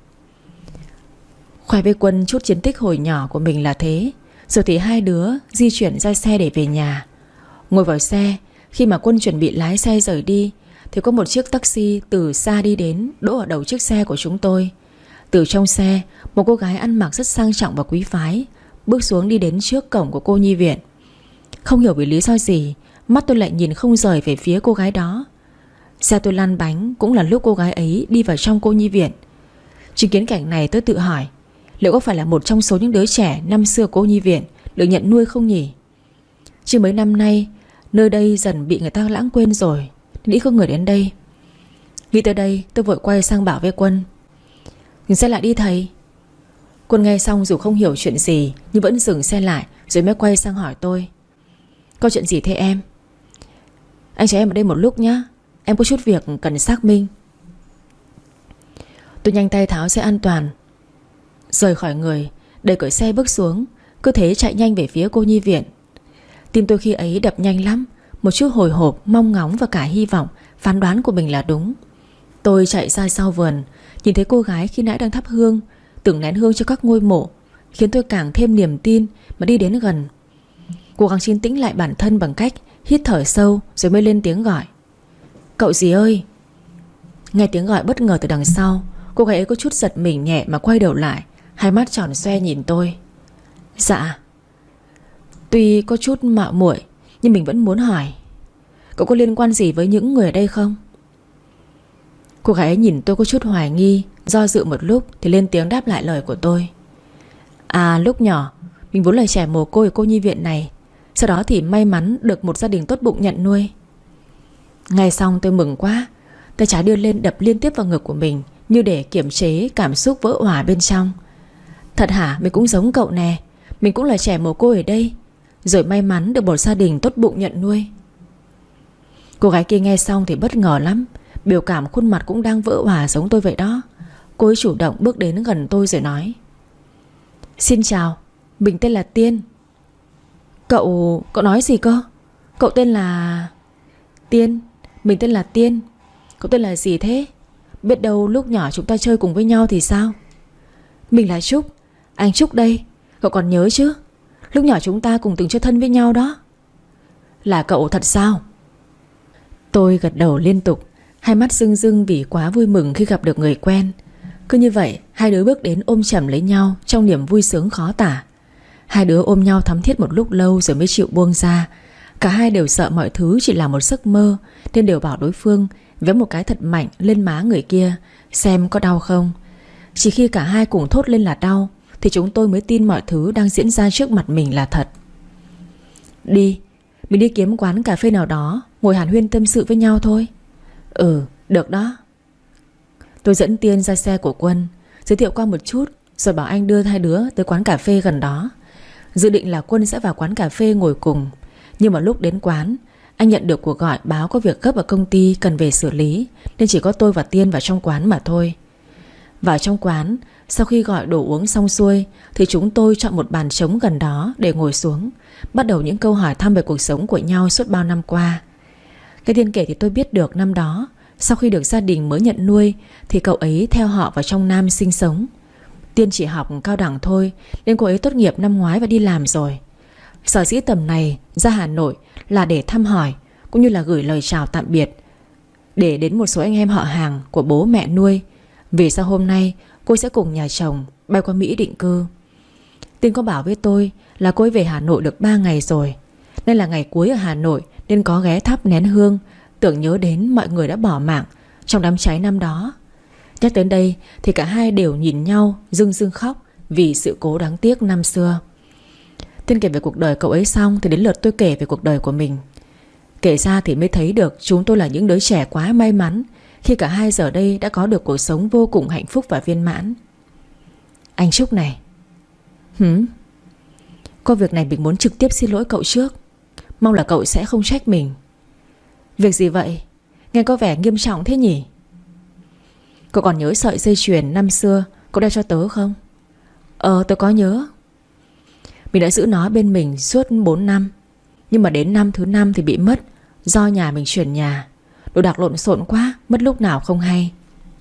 Khoe với Quân chút chiến tích hồi nhỏ của mình là thế. Rồi thì hai đứa di chuyển ra xe để về nhà. Ngồi vào xe, khi mà Quân chuẩn bị lái xe rời đi thì có một chiếc taxi từ xa đi đến, đỗ ở đầu chiếc xe của chúng tôi. Từ trong xe, một cô gái ăn mặc rất sang trọng và quý phái bước xuống đi đến trước cổng của cô nhi viện. Không hiểu vì lý do gì, mắt tôi lại nhìn không rời về phía cô gái đó. Xe tôi lăn bánh cũng là lúc cô gái ấy đi vào trong cô nhi viện. Chứng kiến cảnh này tôi tự hỏi, liệu có phải là một trong số những đứa trẻ năm xưa cô nhi viện được nhận nuôi không nhỉ? Chứ mấy năm nay nơi đây dần bị người ta lãng quên rồi, nên ít có người đến đây. Nghĩ tới đây tôi vội quay sang bảo với Quân. Dừng xe lại đi thầy. Quân nghe xong dù không hiểu chuyện gì nhưng vẫn dừng xe lại, rồi mới quay sang hỏi tôi. Có chuyện gì thế em? Anh chờ em ở đây một lúc nhé, em có chút việc cần xác minh. Tôi nhanh tay tháo xe an toàn rời khỏi người, đẩy cửa xe bước xuống, cứ thế chạy nhanh về phía cô nhi viện. Tim tôi khi ấy đập nhanh lắm, một chút hồi hộp, mong ngóng và cả hy vọng phán đoán của mình là đúng. Tôi chạy ra sau vườn, nhìn thấy cô gái khi nãy đang thắp hương, từng nén hương cho các ngôi mộ, khiến tôi càng thêm niềm tin mà đi đến gần. Cố gắng trấn tĩnh lại bản thân bằng cách hít thở sâu, rồi mới lên tiếng gọi. Cậu gì ơi? Nghe tiếng gọi bất ngờ từ đằng sau, cô gái ấy có chút giật mình nhẹ mà quay đầu lại, hai mắt tròn xoe nhìn tôi. Dạ. Tuy có chút mạo muội nhưng mình vẫn muốn hỏi, cậu có liên quan gì với những người ở đây không? Cô gái ấy nhìn tôi có chút hoài nghi, do dự một lúc thì lên tiếng đáp lại lời của tôi. À, lúc nhỏ mình vốn là trẻ mồ côi ở cô nhi viện này, sau đó thì may mắn được một gia đình tốt bụng nhận nuôi. Nghe xong tôi mừng quá, tay trái đưa lên đập liên tiếp vào ngực của mình, như để kiềm chế cảm xúc vỡ òa bên trong. Thật hả? Mình cũng giống cậu nè, mình cũng là trẻ mồ côi ở đây, rồi may mắn được một gia đình tốt bụng nhận nuôi. Cô gái kia nghe xong thì bất ngờ lắm, biểu cảm khuôn mặt cũng đang vỡ òa giống tôi vậy đó. Cô ấy chủ động bước đến gần tôi rồi nói. Xin chào, mình tên là Tiên. Cậu... cậu nói gì cơ? Cậu tên là... Tiên, mình tên là Tiên. Cậu tên là gì thế? Biết đâu lúc nhỏ chúng ta chơi cùng với nhau thì sao? Mình là Trúc, anh Trúc đây. Cậu còn nhớ chứ? Lúc nhỏ chúng ta cùng từng chơi thân với nhau đó. Là cậu thật sao? Tôi gật đầu liên tục, hai mắt rưng rưng vì quá vui mừng khi gặp được người quen. Cứ như vậy hai đứa bước đến ôm chầm lấy nhau trong niềm vui sướng khó tả. Hai đứa ôm nhau thắm thiết một lúc lâu rồi mới chịu buông ra. Cả hai đều sợ mọi thứ chỉ là một giấc mơ, nên đều bảo đối phương véo một cái thật mạnh lên má người kia xem có đau không. Chỉ khi cả hai cùng thốt lên là đau thì chúng tôi mới tin mọi thứ đang diễn ra trước mặt mình là thật. Đi, Mình đi kiếm quán cà phê nào đó, ngồi hàn huyên tâm sự với nhau thôi. Ừ, được đó. Tôi dẫn Tiên ra xe của Quân, giới thiệu qua một chút, rồi bảo anh đưa hai đứa tới quán cà phê gần đó. Dự định là Quân sẽ vào quán cà phê ngồi cùng. Nhưng mà lúc đến quán, anh nhận được cuộc gọi báo có việc gấp ở công ty cần về xử lý, nên chỉ có tôi và Tiên vào trong quán mà thôi. Vào trong quán, sau khi gọi đồ uống xong xuôi thì chúng tôi chọn một bàn trống gần đó để ngồi xuống, bắt đầu những câu hỏi thăm về cuộc sống của nhau suốt bao năm qua. Cái Tiên kể thì tôi biết được năm đó, sau khi được gia đình mới nhận nuôi thì cậu ấy theo họ vào trong Nam sinh sống. Tiên chỉ học cao đẳng thôi, nên cô ấy tốt nghiệp năm ngoái và đi làm rồi. Sở dĩ tầm này ra Hà Nội là để thăm hỏi, cũng như là gửi lời chào tạm biệt để đến một số anh em họ hàng của bố mẹ nuôi, vì sau hôm nay cô sẽ cùng nhà chồng bay qua Mỹ định cư. Tiên có bảo với tôi là cô ấy về Hà Nội được ba ngày rồi, nên là ngày cuối ở Hà Nội nên có ghé thắp nén hương, tưởng nhớ đến mọi người đã bỏ mạng trong đám cháy năm đó. Nhắc đến đây thì cả hai đều nhìn nhau rưng rưng khóc vì sự cố đáng tiếc năm xưa. Tiên kể về cuộc đời cậu ấy xong thì đến lượt tôi kể về cuộc đời của mình. Kể ra thì mới thấy được chúng tôi là những đứa trẻ quá may mắn khi cả hai giờ đây đã có được cuộc sống vô cùng hạnh phúc và viên mãn. Anh Trúc này. Hửm? Có việc này mình muốn trực tiếp xin lỗi cậu trước, mong là cậu sẽ không trách mình. Việc gì vậy? Nghe có vẻ nghiêm trọng thế nhỉ? Cậu còn nhớ sợi dây chuyền năm xưa cậu đeo cho tớ không? Ờ, tớ có nhớ. Mình đã giữ nó bên mình suốt bốn năm, nhưng mà đến năm thứ năm thì bị mất, do nhà mình chuyển nhà. Đồ đạc lộn xộn quá, mất lúc nào không hay.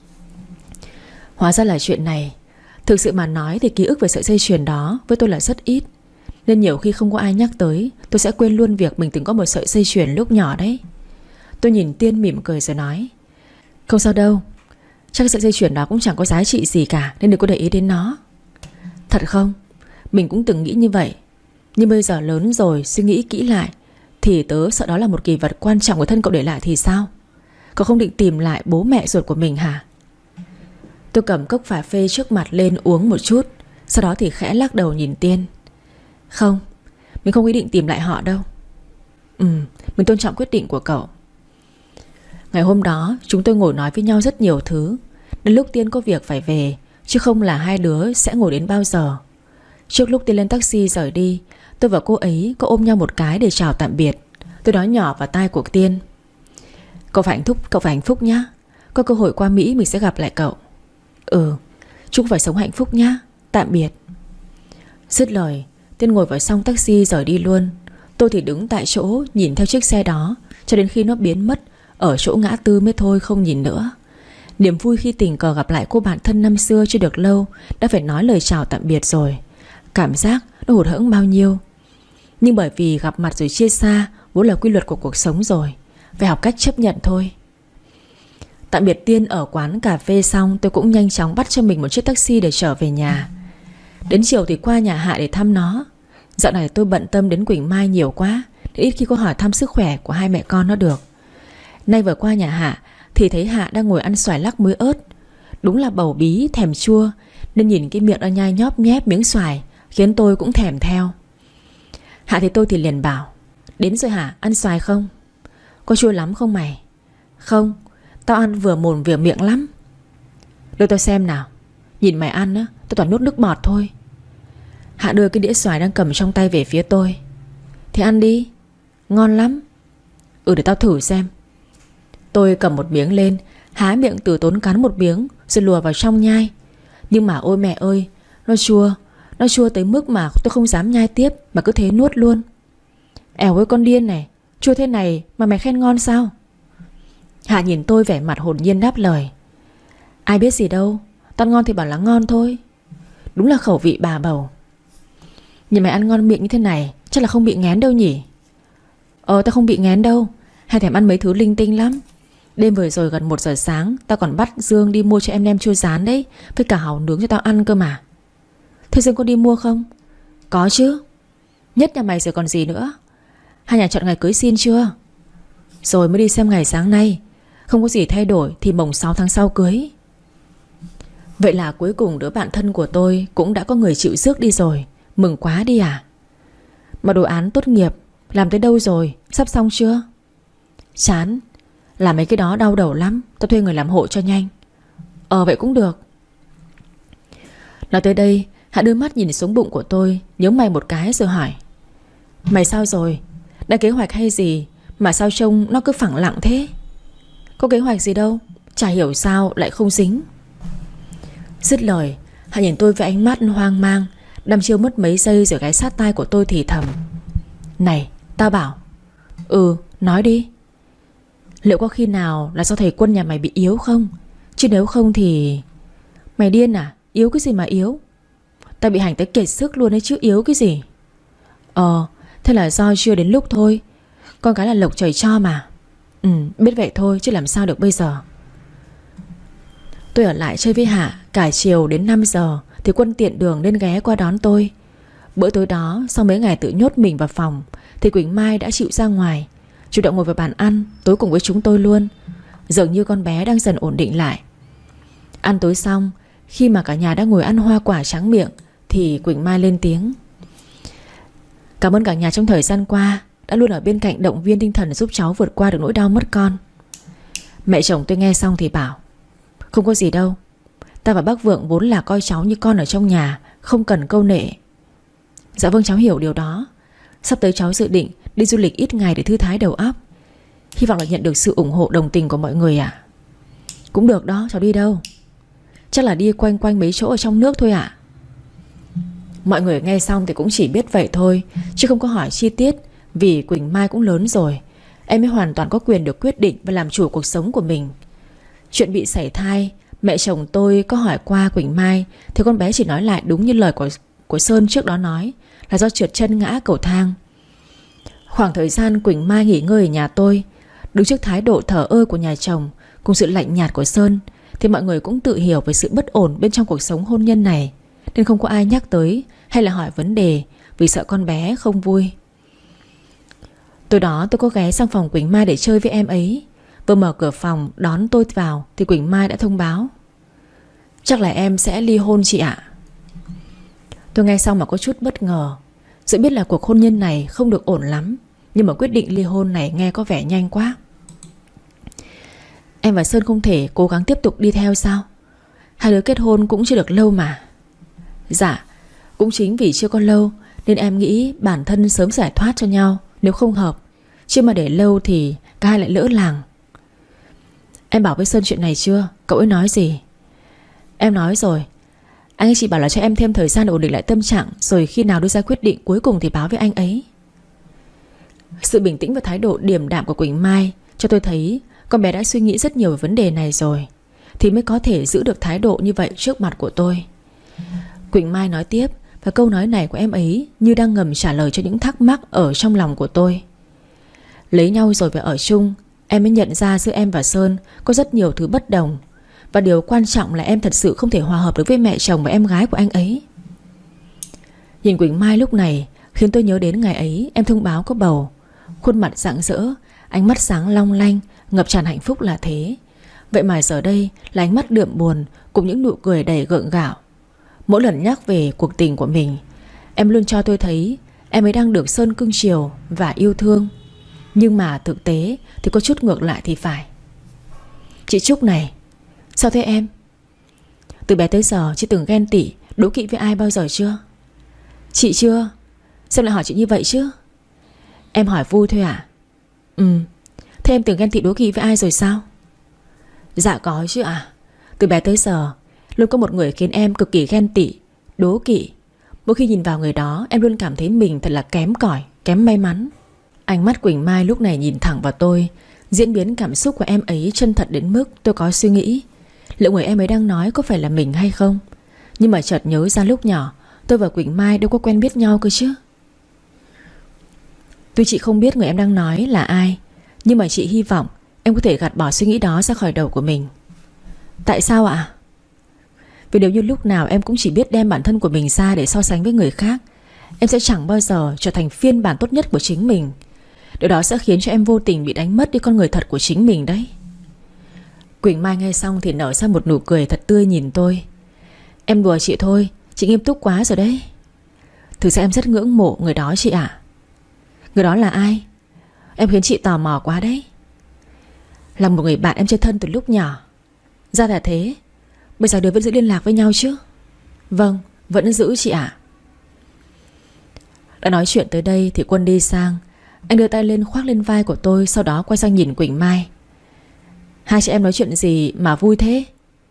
Hóa ra là chuyện này. Thực sự mà nói thì ký ức về sợi dây chuyền đó với tôi là rất ít, nên nhiều khi không có ai nhắc tới, tôi sẽ quên luôn việc mình từng có một sợi dây chuyền lúc nhỏ đấy. Tôi nhìn Tiên mỉm cười rồi nói: không sao đâu, chắc sợi dây chuyền đó cũng chẳng có giá trị gì cả, nên đừng có để ý đến nó. Thật không? Mình cũng từng nghĩ như vậy, nhưng bây giờ lớn rồi suy nghĩ kỹ lại thì tớ sợ đó là một kỷ vật quan trọng của thân cậu để lại thì sao? Cậu không định tìm lại bố mẹ ruột của mình hả? Tôi cầm cốc cà phê trước mặt lên uống một chút, sau đó thì khẽ lắc đầu nhìn Tiên. Không, mình không ý định tìm lại họ đâu. Ừ, mình tôn trọng quyết định của cậu. Ngày hôm đó chúng tôi ngồi nói với nhau rất nhiều thứ. Đến lúc Tiên có việc phải về, chứ không là hai đứa sẽ ngồi đến bao giờ. Trước lúc Tiên lên taxi rời đi, tôi và cô ấy có ôm nhau một cái để chào tạm biệt. Tôi nói nhỏ vào tai của Tiên: Cậu phải hạnh phúc, cậu phải hạnh phúc nhá. Có cơ hội qua Mỹ mình sẽ gặp lại cậu. Ừ, chúc phải sống hạnh phúc nhá. Tạm biệt. Dứt lời, Tiên ngồi vào xong taxi rời đi luôn. Tôi thì đứng tại chỗ nhìn theo chiếc xe đó cho đến khi nó biến mất ở chỗ ngã tư mới thôi, không nhìn nữa. Niềm vui khi tình cờ gặp lại cô bạn thân năm xưa chưa được lâu đã phải nói lời chào tạm biệt rồi. Cảm giác nó hụt hẫng bao nhiêu. Nhưng bởi vì gặp mặt rồi chia xa vốn là quy luật của cuộc sống rồi, phải học cách chấp nhận thôi. Tạm biệt Tiên ở quán cà phê xong, tôi cũng nhanh chóng bắt cho mình một chiếc taxi để trở về nhà. Đến chiều thì qua nhà Hạ để thăm nó. Dạo này tôi bận tâm đến Quỳnh Mai nhiều quá, nên ít khi có hỏi thăm sức khỏe của hai mẹ con nó được. Nay vừa qua nhà Hạ thì thấy Hạ đang ngồi ăn xoài lắc muối ớt. Đúng là bầu bí thèm chua, nên nhìn cái miệng nó nhai nhóp nhép miếng xoài khiến tôi cũng thèm theo. Hạ thấy tôi thì liền bảo: Đến rồi hả, ăn xoài không? Có chua lắm không mày? Không, tao ăn vừa mồm vừa miệng lắm. Đưa tao xem nào. Nhìn mày ăn á, tao toàn nuốt nước bọt thôi. Hạ đưa cái đĩa xoài đang cầm trong tay về phía tôi. Thì ăn đi, ngon lắm. Ừ, để tao thử xem. Tôi cầm một miếng lên, há miệng từ tốn cắn một miếng rồi lùa vào trong nhai. Nhưng mà ôi mẹ ơi, nó chua. Nó chua tới mức mà tôi không dám nhai tiếp, mà cứ thế nuốt luôn. Ẻo ơi con điên này, chua thế này mà mày khen ngon sao? Hạ nhìn tôi vẻ mặt hồn nhiên đáp lời: Ai biết gì đâu, tao ngon thì bảo là ngon thôi. Đúng là khẩu vị bà bầu. Nhìn mày ăn ngon miệng như thế này chắc là không bị nghén đâu nhỉ? Ờ, tao không bị nghén đâu. Hay thèm ăn mấy thứ linh tinh lắm. Đêm vừa rồi gần một giờ sáng tao còn bắt Dương đi mua cho em nem chua rán đấy, với cả hàu nướng cho tao ăn cơ mà. Thế Dương có đi mua không? Có chứ. Nhất nhà mày rồi còn gì nữa. Hai nhà chọn ngày cưới xin chưa? Rồi mới đi xem ngày sáng nay. Không có gì thay đổi thì mồng sáu tháng sau cưới. Vậy là cuối cùng đứa bạn thân của tôi cũng đã có người chịu rước đi rồi. Mừng quá đi à. Mà đồ án tốt nghiệp Làm tới đâu rồi? Sắp xong chưa? Chán. Làm mấy cái đó đau đầu lắm. Tao thuê người làm hộ cho nhanh. Ờ vậy cũng được. Nói tới đây, Hạ đưa mắt nhìn xuống bụng của tôi, nhớ mày một cái rồi hỏi: Mày sao rồi? Đã kế hoạch hay gì mà sao trông nó cứ phẳng lặng thế? Có kế hoạch gì đâu, chả hiểu sao lại không dính. Dứt lời, Hạ nhìn tôi với ánh mắt hoang mang, đăm chiêu mất mấy giây rồi ghé sát tai của tôi thì thầm: Này, tao bảo. Ừ, nói đi. Liệu có khi nào là do thầy Quân nhà mày bị yếu không? Chứ nếu không thì... Mày điên à? Yếu cái gì mà yếu? Tao bị hành tới kiệt sức luôn đấy chứ, yếu cái gì? Ờ, thế là do chưa đến lúc thôi. Con cái là lộc trời cho mà. Ừ, biết vậy thôi chứ làm sao được bây giờ. Tôi ở lại chơi với Hạ cả chiều đến năm giờ thì Quân tiện đường nên ghé qua đón tôi. Bữa tối đó, sau mấy ngày tự nhốt mình vào phòng, thì Quỳnh Mai đã chịu ra ngoài, chủ động ngồi vào bàn ăn tối cùng với chúng tôi luôn. Dường như con bé đang dần ổn định lại. Ăn tối xong, khi mà cả nhà đã ngồi ăn hoa quả tráng miệng, thì Quỳnh Mai lên tiếng: Cảm ơn cả nhà trong thời gian qua đã luôn ở bên cạnh động viên tinh thần, giúp cháu vượt qua được nỗi đau mất con. Mẹ chồng tôi nghe xong thì bảo: Không có gì đâu, ta và bác Vượng vốn là coi cháu như con ở trong nhà, không cần câu nệ. Dạ vâng, cháu hiểu điều đó. Sắp tới cháu dự định đi du lịch ít ngày để thư thái đầu óc. Hy vọng là nhận được sự ủng hộ đồng tình của mọi người ạ. Cũng được đó, cháu đi đâu? Chắc là đi quanh quanh mấy chỗ ở trong nước thôi ạ. Mọi người nghe xong thì cũng chỉ biết vậy thôi, chứ không có hỏi chi tiết. Vì Quỳnh Mai cũng lớn rồi, em ấy hoàn toàn có quyền được quyết định và làm chủ cuộc sống của mình. Chuyện bị sảy thai, mẹ chồng tôi có hỏi qua Quỳnh Mai thì con bé chỉ nói lại đúng như lời của, của Sơn trước đó nói, là do trượt chân ngã cầu thang. Khoảng thời gian Quỳnh Mai nghỉ ngơi ở nhà tôi, đứng trước thái độ thờ ơ của nhà chồng cùng sự lạnh nhạt của Sơn, thì mọi người cũng tự hiểu về sự bất ổn bên trong cuộc sống hôn nhân này, nên không có ai nhắc tới hay là hỏi vấn đề, vì sợ con bé không vui. Tối đó tôi có ghé sang phòng Quỳnh Mai để chơi với em ấy. Vừa mở cửa phòng đón tôi vào thì Quỳnh Mai đã thông báo: Chắc là em sẽ ly hôn chị ạ. Tôi nghe xong mà có chút bất ngờ. Dẫu biết là cuộc hôn nhân này không được ổn lắm, nhưng mà quyết định ly hôn này nghe có vẻ nhanh quá. Em và Sơn không thể cố gắng tiếp tục đi theo sao? Hai đứa kết hôn cũng chưa được lâu mà. Dạ, cũng chính vì chưa có lâu nên em nghĩ bản thân sớm giải thoát cho nhau nếu không hợp. Chứ mà để lâu thì cả hai lại lỡ làng. Em bảo với Sơn chuyện này chưa? Cậu ấy nói gì? Em nói rồi. Anh ấy chỉ bảo là cho em thêm thời gian để ổn định lại tâm trạng, rồi khi nào đưa ra quyết định cuối cùng thì báo với anh ấy. Sự bình tĩnh và thái độ điềm đạm của Quỳnh Mai cho tôi thấy con bé đã suy nghĩ rất nhiều về vấn đề này rồi, thì mới có thể giữ được thái độ như vậy trước mặt của tôi. Quỳnh Mai nói tiếp, và câu nói này của em ấy như đang ngầm trả lời cho những thắc mắc ở trong lòng của tôi. Lấy nhau rồi về ở chung, em mới nhận ra giữa em và Sơn có rất nhiều thứ bất đồng. Và điều quan trọng là em thật sự không thể hòa hợp được với mẹ chồng và em gái của anh ấy. Nhìn Quỳnh Mai lúc này khiến tôi nhớ đến ngày ấy em thông báo có bầu. Khuôn mặt rạng rỡ, ánh mắt sáng long lanh, ngập tràn hạnh phúc là thế. Vậy mà giờ đây là ánh mắt đượm buồn cùng những nụ cười đầy gượng gạo. Mỗi lần nhắc về cuộc tình của mình, em luôn cho tôi thấy em ấy đang được Sơn cưng chiều và yêu thương. Nhưng mà thực tế thì có chút ngược lại thì phải. Chị Trúc này, sao thế em? Từ bé tới giờ chị từng ghen tị, đố kỵ với ai bao giờ chưa? Chị chưa. Sao lại hỏi chị như vậy chứ? Em hỏi vui thôi à? Ừ. Thế em từng ghen tị đố kỵ với ai rồi sao? Dạ có chứ à. Từ bé tới giờ luôn có một người khiến em cực kỳ ghen tị, đố kỵ. Mỗi khi nhìn vào người đó em luôn cảm thấy mình thật là kém cỏi, kém may mắn. Ánh mắt Quỳnh Mai lúc này nhìn thẳng vào tôi. Diễn biến cảm xúc của em ấy chân thật đến mức tôi có suy nghĩ liệu người em ấy đang nói có phải là mình hay không. Nhưng mà chợt nhớ ra lúc nhỏ tôi và Quỳnh Mai đâu có quen biết nhau cơ chứ. Tuy chị không biết người em đang nói là ai, nhưng mà chị hy vọng em có thể gạt bỏ suy nghĩ đó ra khỏi đầu của mình. Tại sao ạ? Vì nếu như lúc nào em cũng chỉ biết đem bản thân của mình ra để so sánh với người khác, em sẽ chẳng bao giờ trở thành phiên bản tốt nhất của chính mình. Điều đó sẽ khiến cho em vô tình bị đánh mất đi con người thật của chính mình đấy. Quỳnh Mai nghe xong thì nở ra một nụ cười thật tươi nhìn tôi. Em đùa chị thôi, chị nghiêm túc quá rồi đấy. Thực ra em rất ngưỡng mộ người đó chị ạ. Người Người đó là ai? Em khiến chị tò mò quá đấy. Là một người bạn em chơi thân từ lúc nhỏ. Ra là thế. Bây giờ đứa vẫn giữ liên lạc với nhau chứ? Vâng, vẫn giữ chị ạ. Đã nói chuyện tới đây thì Quân đi sang. Anh đưa tay lên khoác lên vai của tôi, sau đó quay sang nhìn Quỳnh Mai. Hai chị em nói chuyện gì mà vui thế?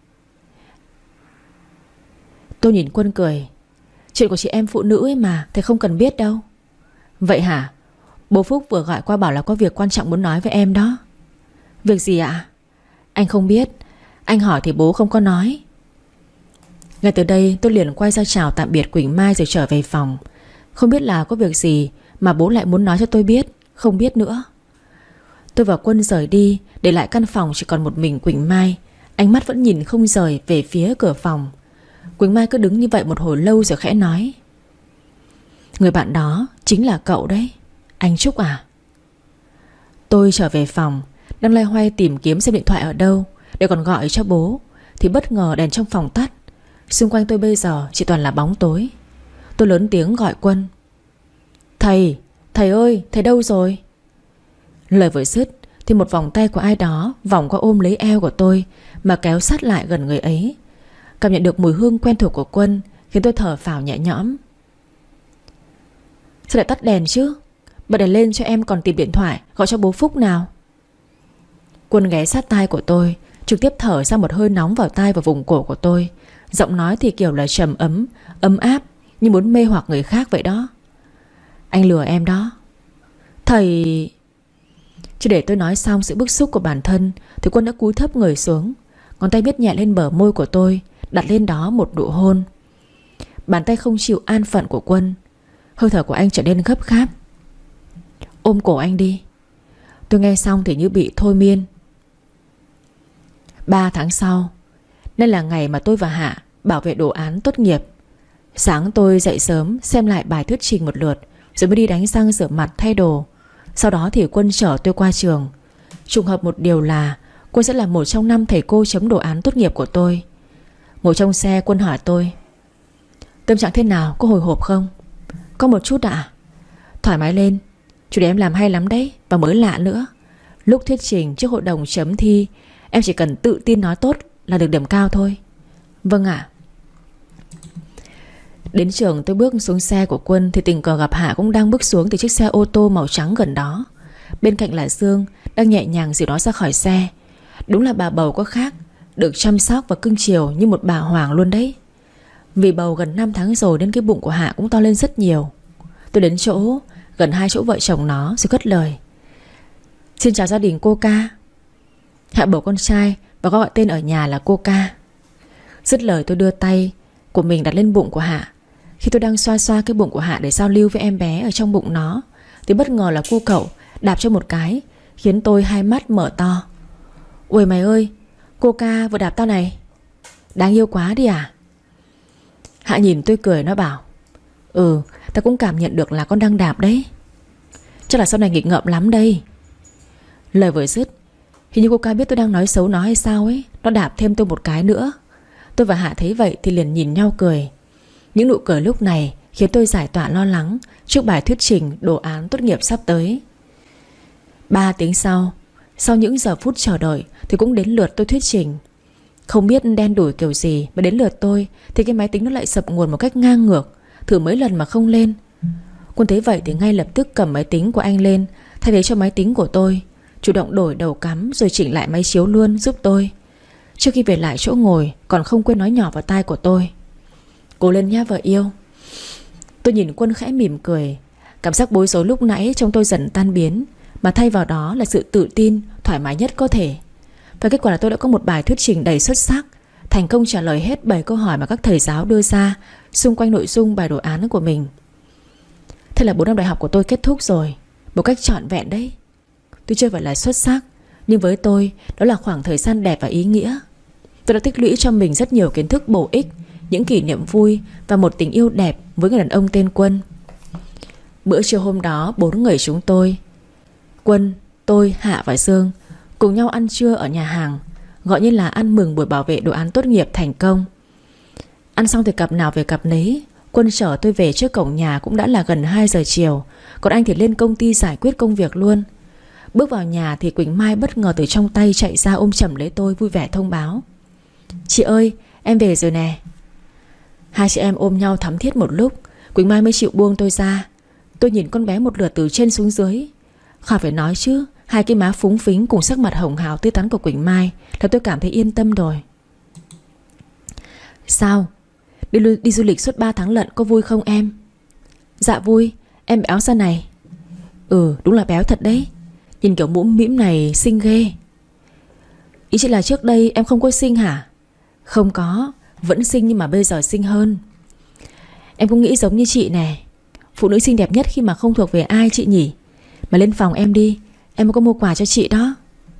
Tôi nhìn Quân cười. Chuyện của chị em phụ nữ ấy mà, thì không cần biết đâu. Vậy hả? Bố Phúc vừa gọi qua bảo là có việc quan trọng muốn nói với em đó. Việc gì ạ? Anh không biết. Anh hỏi thì bố không có nói. Ngay từ đây tôi liền quay ra chào tạm biệt Quỳnh Mai rồi trở về phòng. Không biết là có việc gì mà bố lại muốn nói cho tôi biết. Không biết nữa. Tôi và Quân rời đi, để lại căn phòng chỉ còn một mình Quỳnh Mai. Ánh mắt vẫn nhìn không rời về phía cửa phòng. Quỳnh Mai cứ đứng như vậy một hồi lâu rồi khẽ nói. Người bạn đó chính là cậu đấy, anh Trúc à? Tôi trở về phòng, đang loay hoay tìm kiếm xem điện thoại ở đâu để còn gọi cho bố, thì bất ngờ đèn trong phòng tắt. Xung quanh tôi bây giờ chỉ toàn là bóng tối. Tôi lớn tiếng gọi Quân. Thầy, thầy ơi, thầy đâu rồi? Lời vừa dứt thì một vòng tay của ai đó vòng qua ôm lấy eo của tôi mà kéo sát lại gần người ấy. Cảm nhận được mùi hương quen thuộc của Quân khiến tôi thở phào nhẹ nhõm. Sao lại tắt đèn chứ? Bật đèn lên cho em còn tìm điện thoại gọi cho bố Phúc nào. Quân ghé sát tai của tôi, trực tiếp thở ra một hơi nóng vào tai và vùng cổ của tôi. Giọng nói thì kiểu là trầm ấm, ấm áp, như muốn mê hoặc người khác vậy đó. Anh lừa em đó. Thầy... Chưa để tôi nói xong sự bức xúc của bản thân thì Quân đã cúi thấp người xuống, ngón tay miết nhẹ lên bờ môi của tôi, đặt lên đó một nụ hôn. Bàn tay không chịu an phận của Quân. Hơi thở của anh trở nên gấp gáp. Ôm cổ anh đi. Tôi nghe xong thì như bị thôi miên. Ba tháng sau, nên là ngày mà tôi và Hạ bảo vệ đồ án tốt nghiệp. Sáng tôi dậy sớm xem lại bài thuyết trình một lượt, rồi mới đi đánh răng rửa mặt thay đồ. Sau đó thì Quân chở tôi qua trường. Trùng hợp một điều là Quân sẽ là một trong năm thầy cô chấm đồ án tốt nghiệp của tôi. Ngồi trong xe, Quân hỏi tôi. Tâm trạng thế nào, có hồi hộp không? Có một chút ạ. À? Thoải mái lên, chủ đề em làm hay lắm đấy, và mới lạ nữa. Lúc thuyết trình trước hội đồng chấm thi, em chỉ cần tự tin nói tốt là được điểm cao thôi. Vâng ạ. Đến trường tôi bước xuống xe của Quân thì tình cờ gặp Hạ cũng đang bước xuống từ chiếc xe ô tô màu trắng gần đó. Bên cạnh là Dương đang nhẹ nhàng dìu nó ra khỏi xe. Đúng là bà bầu có khác, được chăm sóc và cưng chiều như một bà hoàng luôn đấy. Vì bầu gần năm tháng rồi nên cái bụng của Hạ cũng to lên rất nhiều. Tôi đến chỗ gần hai chỗ vợ chồng nó rồi cất lời. Xin chào gia đình cô Ca. Hạ bầu con trai và có gọi tên ở nhà là cô Ca. Dứt lời tôi đưa tay của mình đặt lên bụng của Hạ. Khi tôi đang xoa xoa cái bụng của Hạ để giao lưu với em bé ở trong bụng nó thì bất ngờ là cu cậu đạp cho một cái, khiến tôi hai mắt mở to. Ôi mày ơi, cô Ca vừa đạp tao này. Đáng yêu quá đi à? Hạ nhìn tôi cười, nó bảo. Ừ, tao cũng cảm nhận được là con đang đạp đấy. Chắc là sau này nghịch ngợm lắm đây. Lời vừa dứt, hình như cô Ca biết tôi đang nói xấu nó hay sao ấy, nó đạp thêm tôi một cái nữa. Tôi và Hạ thấy vậy thì liền nhìn nhau cười. Những nụ cười lúc này khiến tôi giải tỏa lo lắng trước bài thuyết trình đồ án tốt nghiệp sắp tới. Ba tiếng sau, sau những giờ phút chờ đợi thì cũng đến lượt tôi thuyết trình. Không biết đen đủi kiểu gì mà đến lượt tôi thì cái máy tính nó lại sập nguồn một cách ngang ngược. Thử mấy lần mà không lên. Quân thấy vậy thì ngay lập tức cầm máy tính của anh lên, thay thế cho máy tính của tôi, chủ động đổi đầu cắm rồi chỉnh lại máy chiếu luôn giúp tôi. Trước khi về lại chỗ ngồi còn không quên nói nhỏ vào tai của tôi. Cố lên nha vợ yêu. Tôi nhìn Quân khẽ mỉm cười. Cảm giác bối rối lúc nãy trong tôi dần tan biến, mà thay vào đó là sự tự tin, thoải mái nhất có thể. Và kết quả là tôi đã có một bài thuyết trình đầy xuất sắc, thành công trả lời hết bảy câu hỏi mà các thầy giáo đưa ra xung quanh nội dung bài đồ án của mình. Thế là bốn năm đại học của tôi kết thúc rồi, một cách trọn vẹn đấy. Tuy chưa phải là xuất sắc, nhưng với tôi đó là khoảng thời gian đẹp và ý nghĩa. Tôi đã tích lũy cho mình rất nhiều kiến thức bổ ích, những kỷ niệm vui và một tình yêu đẹp với người đàn ông tên Quân. Bữa trưa hôm đó, bốn người chúng tôi, Quân, tôi, Hạ và Dương, cùng nhau ăn trưa ở nhà hàng, gọi như là ăn mừng buổi bảo vệ đồ án tốt nghiệp thành công. Ăn xong thì cặp nào về cặp nấy, Quân chở tôi về trước cổng nhà cũng đã là gần hai giờ chiều, còn anh thì lên công ty giải quyết công việc luôn. Bước vào nhà thì Quỳnh Mai bất ngờ từ trong tay chạy ra ôm chầm lấy tôi, vui vẻ thông báo: "Chị ơi, em về rồi nè." Hai chị em ôm nhau thắm thiết một lúc, Quỳnh Mai mới chịu buông tôi ra. Tôi nhìn con bé một lượt từ trên xuống dưới. Khỏi phải nói chứ, hai cái má phúng phính cùng sắc mặt hồng hào tươi tắn của Quỳnh Mai là tôi cảm thấy yên tâm rồi. "Sao? Đi, đi du lịch suốt ba tháng lận có vui không em?" "Dạ vui, em béo ra này." "Ừ, đúng là béo thật đấy. Nhìn kiểu mũm mĩm này xinh ghê." "Ý chị là trước đây em không có xinh hả?" "Không có, vẫn xinh nhưng mà bây giờ xinh hơn." "Em cũng nghĩ giống như chị nè. Phụ nữ xinh đẹp nhất khi mà không thuộc về ai chị nhỉ. Mà lên phòng em đi, em có mua quà cho chị đó."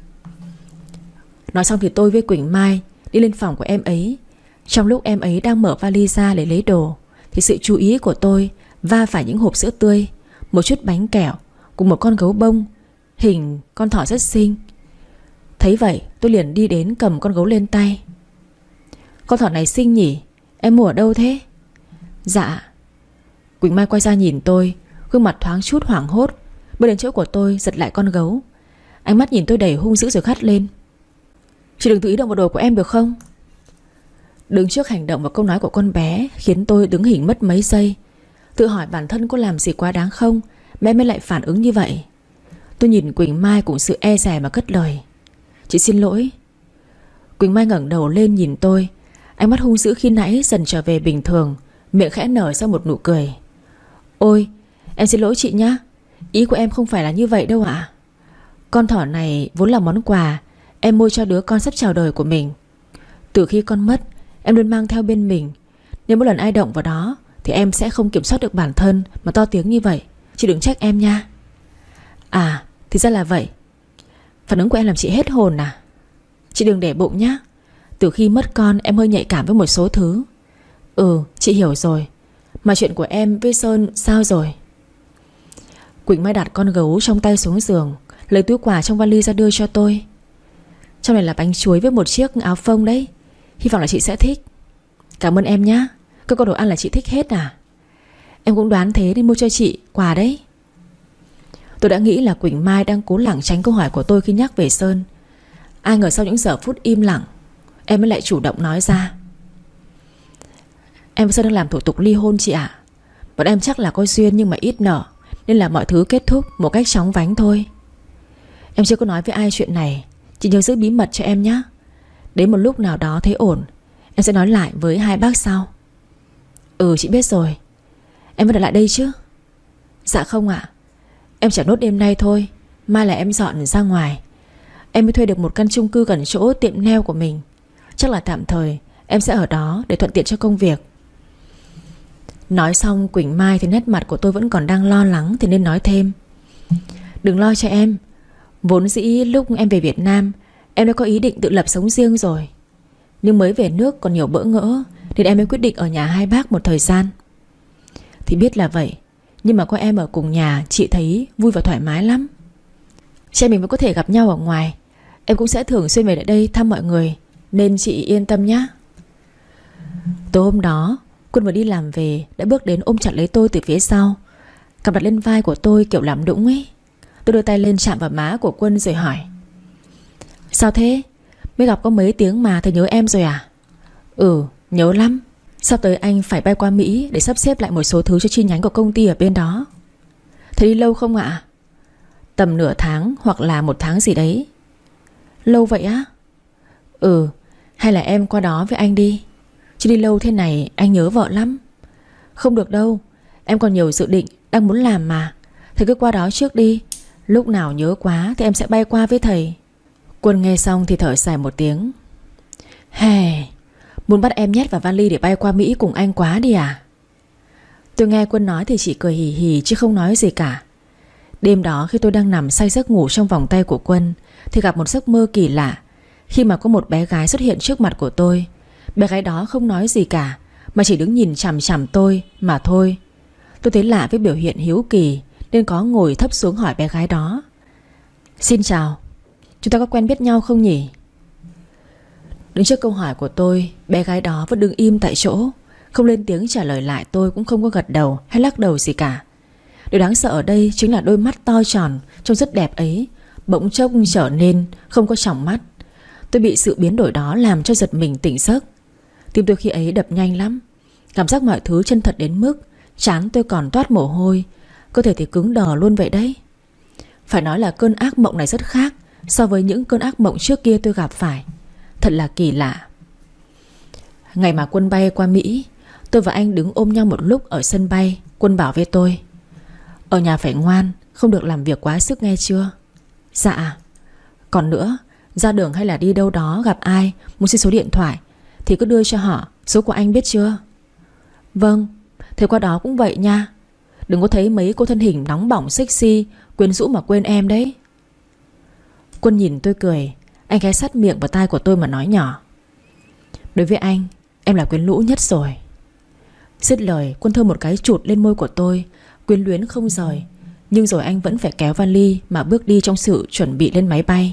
Nói xong thì tôi với Quỳnh Mai đi lên phòng của em ấy. Trong lúc em ấy đang mở vali ra để lấy đồ thì sự chú ý của tôi va phải những hộp sữa tươi, một chút bánh kẹo cùng một con gấu bông hình con thỏ rất xinh. Thấy vậy tôi liền đi đến cầm con gấu lên tay. "Con thỏ này xinh nhỉ, em mua ở đâu thế?" "Dạ." Quỳnh Mai quay ra nhìn tôi, gương mặt thoáng chút hoảng hốt, bước đến chỗ của tôi giật lại con gấu. Ánh mắt nhìn tôi đầy hung dữ rồi gắt lên: "Chị đừng tự ý động vào đồ của em được không?" Đứng trước hành động và câu nói của con bé khiến tôi đứng hình mất mấy giây, tự hỏi bản thân có làm gì quá đáng không bé mới lại phản ứng như vậy. Tôi nhìn Quỳnh Mai cùng sự e dè mà cất lời: "Chị xin lỗi." Quỳnh Mai ngẩng đầu lên nhìn tôi, ánh mắt hung dữ khi nãy dần trở về bình thường, miệng khẽ nở ra một nụ cười: "Ôi, em xin lỗi chị nhá. Ý của em không phải là như vậy đâu ạ. Con thỏ này vốn là món quà em mua cho đứa con sắp chào đời của mình. Từ khi con mất, em luôn mang theo bên mình. Nếu một lần ai động vào đó thì em sẽ không kiểm soát được bản thân mà to tiếng như vậy. Chị đừng trách em nha." "À, thì ra là vậy. Phản ứng của em làm chị hết hồn à?" "Chị đừng để bụng nhá. Từ khi mất con em hơi nhạy cảm với một số thứ." "Ừ, chị hiểu rồi. Mà chuyện của em với Sơn sao rồi?" Quỳnh Mai đặt con gấu trong tay xuống giường, lấy túi quà trong vali ra đưa cho tôi. "Trong này là bánh chuối với một chiếc áo phông đấy. Hy vọng là chị sẽ thích." "Cảm ơn em nhá. Các con đồ ăn là chị thích hết à?" "Em cũng đoán thế nên mua cho chị quà đấy." Tôi đã nghĩ là Quỳnh Mai đang cố lảng tránh câu hỏi của tôi khi nhắc về Sơn. Ai ngờ sau những giờ phút im lặng, em mới lại chủ động nói ra: "Em và Sơn đang làm thủ tục ly hôn chị ạ. Bọn em chắc là có duyên nhưng mà ít nợ, nên là mọi thứ kết thúc một cách chóng vánh thôi. Em chưa có nói với ai chuyện này, chị nhớ giữ bí mật cho em nhé. Đến một lúc nào đó thấy ổn, em sẽ nói lại với hai bác sau." "Ừ, chị biết rồi. Em vẫn ở lại đây chứ?" "Dạ không ạ. Em chỉ nốt đêm nay thôi. Mai là em dọn ra ngoài. Em mới thuê được một căn chung cư gần chỗ tiệm nail của mình. Chắc là tạm thời em sẽ ở đó để thuận tiện cho công việc." Nói xong Quỳnh Mai thì nét mặt của tôi vẫn còn đang lo lắng thì nên nói thêm: "Đừng lo cho em. Vốn dĩ lúc em về Việt Nam em đã có ý định tự lập sống riêng rồi. Nhưng mới về nước còn nhiều bỡ ngỡ nên em mới quyết định ở nhà hai bác một thời gian." "Thì biết là vậy, nhưng mà có em ở cùng nhà chị thấy vui và thoải mái lắm. Chị em mình vẫn có thể gặp nhau ở ngoài. Em cũng sẽ thường xuyên về lại đây thăm mọi người, nên chị yên tâm nhé." Tối hôm đó Quân vừa đi làm về đã bước đến ôm chặt lấy tôi từ phía sau, cằm đặt lên vai của tôi kiểu làm nũng ấy. Tôi đưa tay lên chạm vào má của Quân rồi hỏi: "Sao thế? Mới gặp có mấy tiếng mà thấy nhớ em rồi à?" "Ừ, nhớ lắm. Sắp tới anh phải bay qua Mỹ để sắp xếp lại một số thứ cho chi nhánh của công ty ở bên đó." "Thế đi lâu không ạ?" "Tầm nửa tháng hoặc là một tháng gì đấy." "Lâu vậy á?" "Ừ, hay là em qua đó với anh đi. Chứ đi lâu thế này anh nhớ vợ lắm." "Không được đâu, em còn nhiều dự định đang muốn làm mà. Thầy cứ qua đó trước đi. Lúc nào nhớ quá thì em sẽ bay qua với thầy." Quân nghe xong thì thở dài một tiếng: "Hè, muốn bắt em nhét vào vali để bay qua Mỹ cùng anh quá đi à?" Tôi nghe Quân nói thì chỉ cười hì hì chứ không nói gì cả. Đêm đó khi tôi đang nằm say giấc ngủ trong vòng tay của Quân thì gặp một giấc mơ kỳ lạ. Khi mà có một bé gái xuất hiện trước mặt của tôi. Bé gái đó không nói gì cả mà chỉ đứng nhìn chằm chằm tôi mà thôi. Tôi thấy lạ với biểu hiện hiếu kỳ nên có ngồi thấp xuống hỏi bé gái đó: "Xin chào, chúng ta có quen biết nhau không nhỉ?" Đứng trước câu hỏi của tôi, bé gái đó vẫn đứng im tại chỗ, Không lên tiếng trả lời lại tôi, cũng không có gật đầu hay lắc đầu gì cả. Điều đáng sợ ở đây chính là đôi mắt to tròn trông rất đẹp ấy bỗng chốc trở nên không có tròng mắt. Tôi bị sự biến đổi đó làm cho giật mình tỉnh giấc. Tim tôi khi ấy đập nhanh lắm. Cảm giác mọi thứ chân thật đến mức trán tôi còn toát mồ hôi, cơ thể thì cứng đờ luôn vậy đấy. Phải nói là cơn ác mộng này rất khác so với những cơn ác mộng trước kia tôi gặp phải. Thật là kỳ lạ. Ngày mà Quân bay qua Mỹ, tôi và anh đứng ôm nhau một lúc ở sân bay. Quân bảo với tôi: ở nhà phải ngoan, không được làm việc quá sức nghe chưa? Dạ. Còn nữa, ra đường hay là đi đâu đó gặp ai muốn xin số điện thoại thì cứ đưa cho họ số của anh biết chưa? Vâng. Thế qua đó cũng vậy nha. Đừng có thấy mấy cô thân hình nóng bỏng sexy quyến rũ mà quên em đấy. Quân nhìn tôi cười. Anh ghé sát miệng vào tai của tôi mà nói nhỏ: đối với anh, em là quyến rũ nhất rồi. Dứt lời, Quân thơm một cái chụt lên môi của tôi, quyến luyến không rời. Nhưng rồi anh vẫn phải kéo vali mà bước đi trong sự chuẩn bị lên máy bay.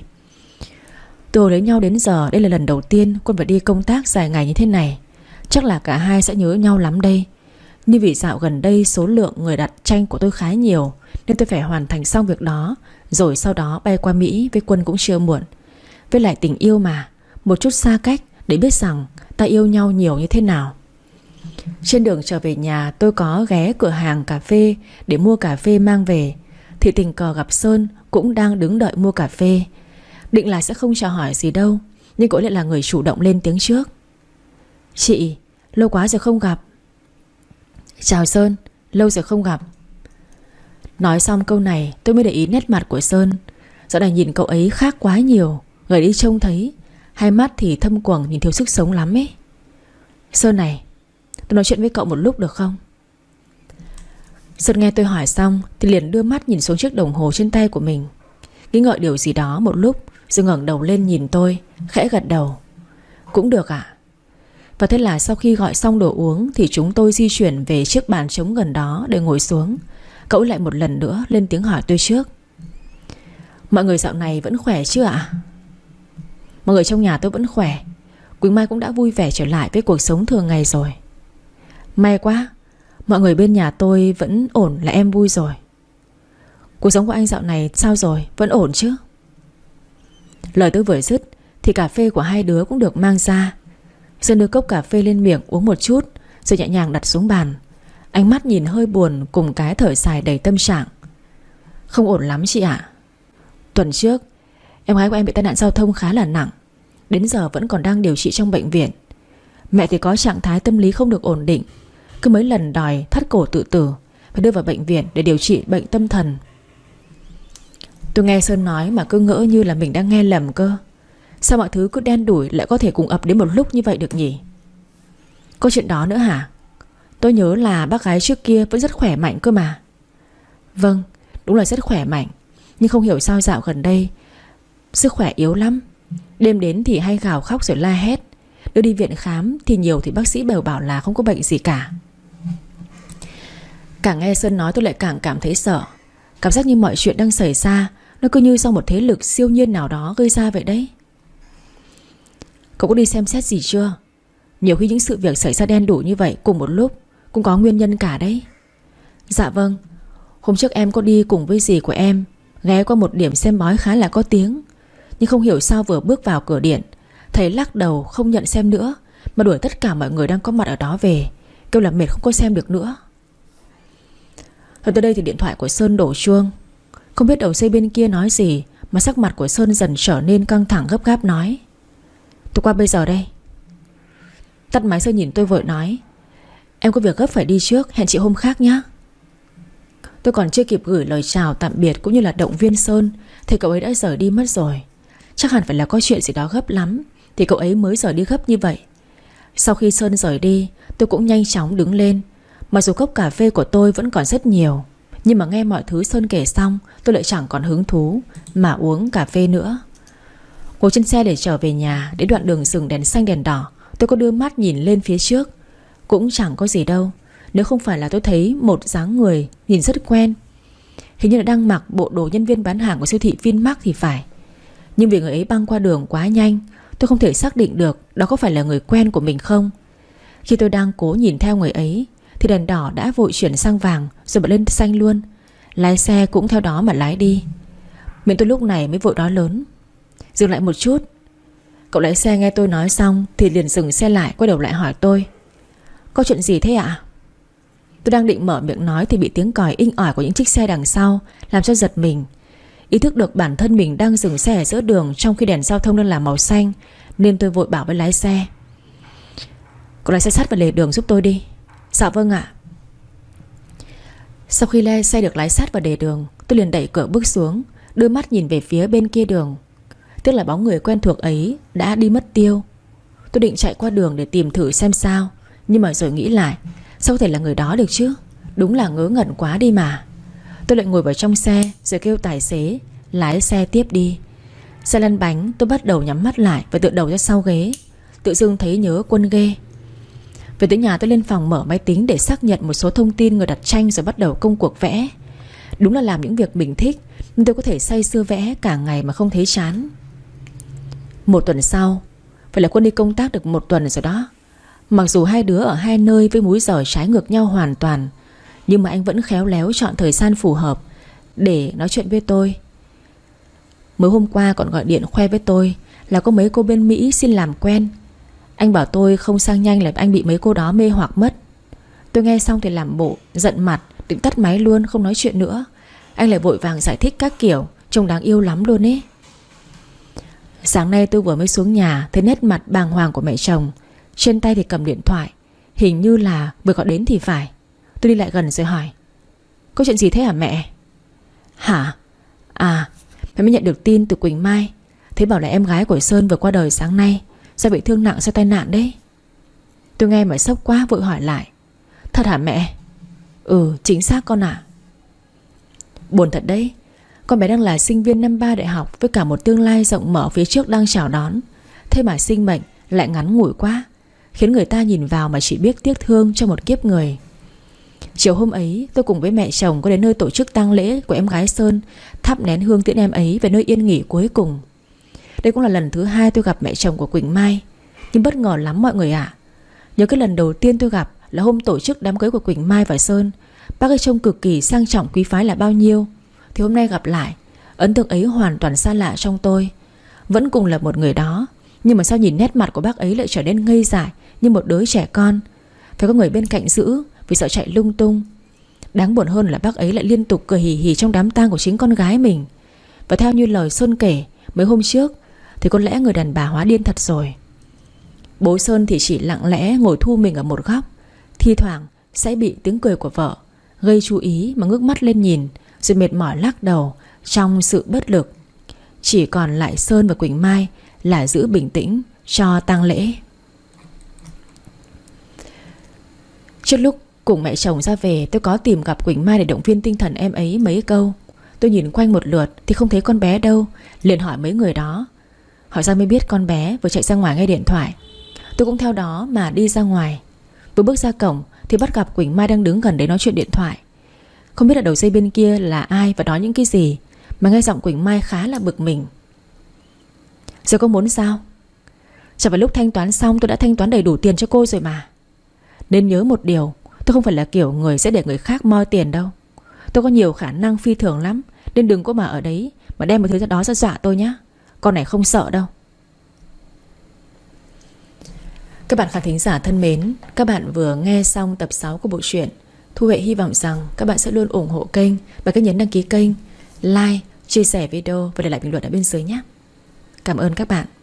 Từ lấy nhau đến giờ, đây là lần đầu tiên Quân phải đi công tác dài ngày như thế này. Chắc là cả hai sẽ nhớ nhau lắm đây. Nhưng vì dạo gần đây số lượng người đặt tranh của tôi khá nhiều, nên tôi phải hoàn thành xong việc đó, rồi sau đó bay qua Mỹ với Quân cũng chưa muộn. Với lại tình yêu mà, một chút xa cách để biết rằng ta yêu nhau nhiều như thế nào. Trên đường trở về nhà, tôi có ghé cửa hàng cà phê để mua cà phê mang về, thì tình cờ gặp Sơn cũng đang đứng đợi mua cà phê. Định là sẽ không chào hỏi gì đâu, nhưng cậu lại là người chủ động lên tiếng trước: chị, lâu quá rồi không gặp. Chào Sơn, lâu rồi không gặp. Nói xong câu này tôi mới để ý nét mặt của Sơn. Dạo này nhìn cậu ấy khác quá nhiều, gầy đi trông thấy, hai mắt thì thâm quầng, nhìn thiếu sức sống lắm ấy. Sơn này, tôi nói chuyện với cậu một lúc được không? Sơn nghe tôi hỏi xong thì liền đưa mắt nhìn xuống chiếc đồng hồ trên tay của mình, nghĩ ngợi điều gì đó một lúc, rồi ngẩng đầu lên nhìn tôi, khẽ gật đầu: cũng được ạ. Và thế là sau khi gọi xong đồ uống thì chúng tôi di chuyển về chiếc bàn trống gần đó để ngồi xuống. Cậu lại một lần nữa lên tiếng hỏi tôi trước: mọi người dạo này vẫn khỏe chứ ạ? Mọi người trong nhà tôi vẫn khỏe. Quỳnh Mai cũng đã vui vẻ trở lại với cuộc sống thường ngày rồi. May quá, mọi người bên nhà tôi vẫn ổn là em vui rồi. Cuộc sống của anh dạo này sao rồi, vẫn ổn chứ? Lời tôi vừa dứt thì cà phê của hai đứa cũng được mang ra. Sơn đưa cốc cà phê lên miệng uống một chút, rồi nhẹ nhàng đặt xuống bàn. Ánh mắt nhìn hơi buồn cùng cái thở dài đầy tâm trạng. Không ổn lắm chị ạ. Tuần trước em gái của em bị tai nạn giao thông khá là nặng, đến giờ vẫn còn đang điều trị trong bệnh viện. Mẹ thì có trạng thái tâm lý không được ổn định, cứ mấy lần đòi thắt cổ tự tử, phải đưa vào bệnh viện để điều trị bệnh tâm thần. Tôi nghe Sơn nói mà cứ ngỡ như là mình đang nghe lầm cơ. Sao mọi thứ cứ đen đủi lại có thể cùng ập đến một lúc như vậy được nhỉ? Có chuyện đó nữa hả? Tôi nhớ là bác gái trước kia vẫn rất khỏe mạnh cơ mà. Vâng, đúng là rất khỏe mạnh, nhưng không hiểu sao dạo gần đây sức khỏe yếu lắm. Đêm đến thì hay gào khóc rồi la hét. Đưa đi viện khám thì nhiều thì bác sĩ đều bảo là không có bệnh gì cả. Càng nghe Sơn nói tôi lại càng cảm thấy sợ. Cảm giác như mọi chuyện đang xảy ra nó cứ như do một thế lực siêu nhiên nào đó gây ra vậy đấy. Cậu có đi xem xét gì chưa? Nhiều khi những sự việc xảy ra đen đủ như vậy cùng một lúc cũng có nguyên nhân cả đấy. Dạ vâng. Hôm trước em có đi cùng với dì của em ghé qua một điểm xem bói khá là có tiếng. Nhưng không hiểu sao vừa bước vào cửa điện, thầy lắc đầu không nhận xem nữa, mà đuổi tất cả mọi người đang có mặt ở đó về, kêu là mệt không có xem được nữa. Rồi tới đây thì điện thoại của Sơn đổ chuông. Không biết đầu dây bên kia nói gì mà sắc mặt của Sơn dần trở nên căng thẳng gấp gáp nói: tôi qua bây giờ đây. Tắt máy Sơn nhìn tôi vội nói: em có việc gấp phải đi trước, hẹn chị hôm khác nhé. Tôi còn chưa kịp gửi lời chào tạm biệt cũng như là động viên Sơn thì cậu ấy đã rời đi mất rồi. Chắc hẳn phải là có chuyện gì đó gấp lắm thì cậu ấy mới rời đi gấp như vậy. Sau khi Sơn rời đi, tôi cũng nhanh chóng đứng lên. Mặc dù cốc cà phê của tôi vẫn còn rất nhiều, nhưng mà nghe mọi thứ Sơn kể xong, tôi lại chẳng còn hứng thú mà uống cà phê nữa. Ngồi trên xe để trở về nhà, đến đoạn đường dừng đèn xanh đèn đỏ, tôi có đưa mắt nhìn lên phía trước. Cũng chẳng có gì đâu, nếu không phải là tôi thấy một dáng người nhìn rất quen. Hình như là đang mặc bộ đồ nhân viên bán hàng của siêu thị Vinmart thì phải. Nhưng vì người ấy băng qua đường quá nhanh, tôi không thể xác định được đó có phải là người quen của mình không. Khi tôi đang cố nhìn theo người ấy thì đèn đỏ đã vội chuyển sang vàng, rồi bật lên xanh luôn. Lái xe cũng theo đó mà lái đi. Miệng tôi lúc này mới vội nói lớn: "Dừng lại một chút." Cậu lái xe nghe tôi nói xong thì liền dừng xe lại, quay đầu lại hỏi tôi: "Có chuyện gì thế ạ?" Tôi đang định mở miệng nói thì bị tiếng còi inh ỏi của những chiếc xe đằng sau làm cho giật mình. Ý thức được bản thân mình đang dừng xe ở giữa đường trong khi đèn giao thông đang là màu xanh, nên tôi vội bảo với lái xe: "Cậu lái xe sát vào lề đường giúp tôi đi." "Dạ vâng ạ." Sau khi lái xe được lái sát vào lề đường, tôi liền đẩy cửa bước xuống, đưa mắt nhìn về phía bên kia đường. Tiếc là bóng người quen thuộc ấy đã đi mất tiêu. Tôi định chạy qua đường để tìm thử xem sao, nhưng mà rồi nghĩ lại, sao có thể là người đó được chứ? Đúng là ngớ ngẩn quá đi mà. Tôi lại ngồi vào trong xe rồi kêu tài xế lái xe tiếp đi. Xe lăn bánh, tôi bắt đầu nhắm mắt lại và tựa đầu ra sau ghế. Tự dưng thấy nhớ Quân ghê. Về tới nhà tôi lên phòng mở máy tính để xác nhận một số thông tin người đặt tranh, rồi bắt đầu công cuộc vẽ. Đúng là làm những việc mình thích nên tôi có thể say sưa vẽ cả ngày mà không thấy chán. Một tuần sau, vậy là Quân đi công tác được một tuần rồi đó. Mặc dù hai đứa ở hai nơi với múi giờ trái ngược nhau hoàn toàn, nhưng mà anh vẫn khéo léo chọn thời gian phù hợp để nói chuyện với tôi. Mới hôm qua còn gọi điện khoe với tôi là có mấy cô bên Mỹ xin làm quen. Anh bảo tôi không sang nhanh là anh bị mấy cô đó mê hoặc mất. Tôi nghe xong thì làm bộ giận mặt, định tắt máy luôn không nói chuyện nữa. Anh lại vội vàng giải thích các kiểu, trông đáng yêu lắm luôn ấy. Sáng nay tôi vừa mới xuống nhà thấy nét mặt bàng hoàng của mẹ chồng, trên tay thì cầm điện thoại, hình như là vừa gọi đến thì phải. Tôi đi lại gần rồi hỏi: "Có chuyện gì thế hả mẹ?" "Hả? À, mẹ mới nhận được tin từ Quỳnh Mai, thấy bảo là em gái của Sơn vừa qua đời sáng nay do bị thương nặng sau tai nạn đấy." Tôi nghe mà sốc quá vội hỏi lại: "Thật hả mẹ?" "Ừ, chính xác con ạ." Buồn thật đấy. Con bé đang là sinh viên năm ba đại học với cả một tương lai rộng mở phía trước đang chào đón. Thế mà sinh mệnh lại ngắn ngủi quá, khiến người ta nhìn vào mà chỉ biết tiếc thương cho một kiếp người. Chiều hôm ấy tôi cùng với mẹ chồng có đến nơi tổ chức tang lễ của em gái Sơn, thắp nén hương tiễn em ấy về nơi yên nghỉ cuối cùng. Đây cũng là lần thứ hai tôi gặp mẹ chồng của Quỳnh Mai. Nhưng bất ngờ lắm mọi người ạ. Nhớ cái lần đầu tiên tôi gặp là hôm tổ chức đám cưới của Quỳnh Mai và Sơn. Bác ấy trông cực kỳ sang trọng quý phái là bao nhiêu. Thì hôm nay gặp lại, ấn tượng ấy hoàn toàn xa lạ trong tôi. Vẫn cùng là một người đó, nhưng mà sao nhìn nét mặt của bác ấy lại trở nên ngây dại như một đứa trẻ con. Phải có người bên cạnh giữ vì sợ chạy lung tung. Đáng buồn hơn là bác ấy lại liên tục cười hì hì trong đám tang của chính con gái mình. Và theo như lời Sơn kể mấy hôm trước thì có lẽ người đàn bà hóa điên thật rồi. Bố Sơn thì chỉ lặng lẽ ngồi thu mình ở một góc, thi thoảng sẽ bị tiếng cười của vợ gây chú ý mà ngước mắt lên nhìn, rồi mệt mỏi lắc đầu trong sự bất lực. Chỉ còn lại Sơn và Quỳnh Mai là giữ bình tĩnh cho tang lễ. Trước lúc cùng mẹ chồng ra về, tôi có tìm gặp Quỳnh Mai để động viên tinh thần em ấy mấy câu. Tôi nhìn quanh một lượt thì không thấy con bé đâu, liền hỏi mấy người đó. Hỏi ra mới biết con bé vừa chạy ra ngoài nghe điện thoại. Tôi cũng theo đó mà đi ra ngoài. Vừa bước ra cổng thì bắt gặp Quỳnh Mai đang đứng gần đấy nói chuyện điện thoại. Không biết là đầu dây bên kia là ai và nói những cái gì mà nghe giọng Quỳnh Mai khá là bực mình. "Giờ cô muốn sao?" "Chẳng phải lúc thanh toán xong tôi đã thanh toán đầy đủ tiền cho cô rồi mà." "Nên nhớ một điều, tôi không phải là kiểu người sẽ để người khác moi tiền đâu. Tôi có nhiều khả năng phi thường lắm, nên đừng có mà ở đấy mà đem một thứ đó ra dọa tôi nhá. Con này không sợ đâu." Các bạn khán thính giả thân mến, các bạn vừa nghe xong tập sáu của bộ truyện. Thu Huệ hy vọng rằng các bạn sẽ luôn ủng hộ kênh bằng cách nhấn đăng ký kênh, like, chia sẻ video và để lại bình luận ở bên dưới nhé. Cảm ơn các bạn.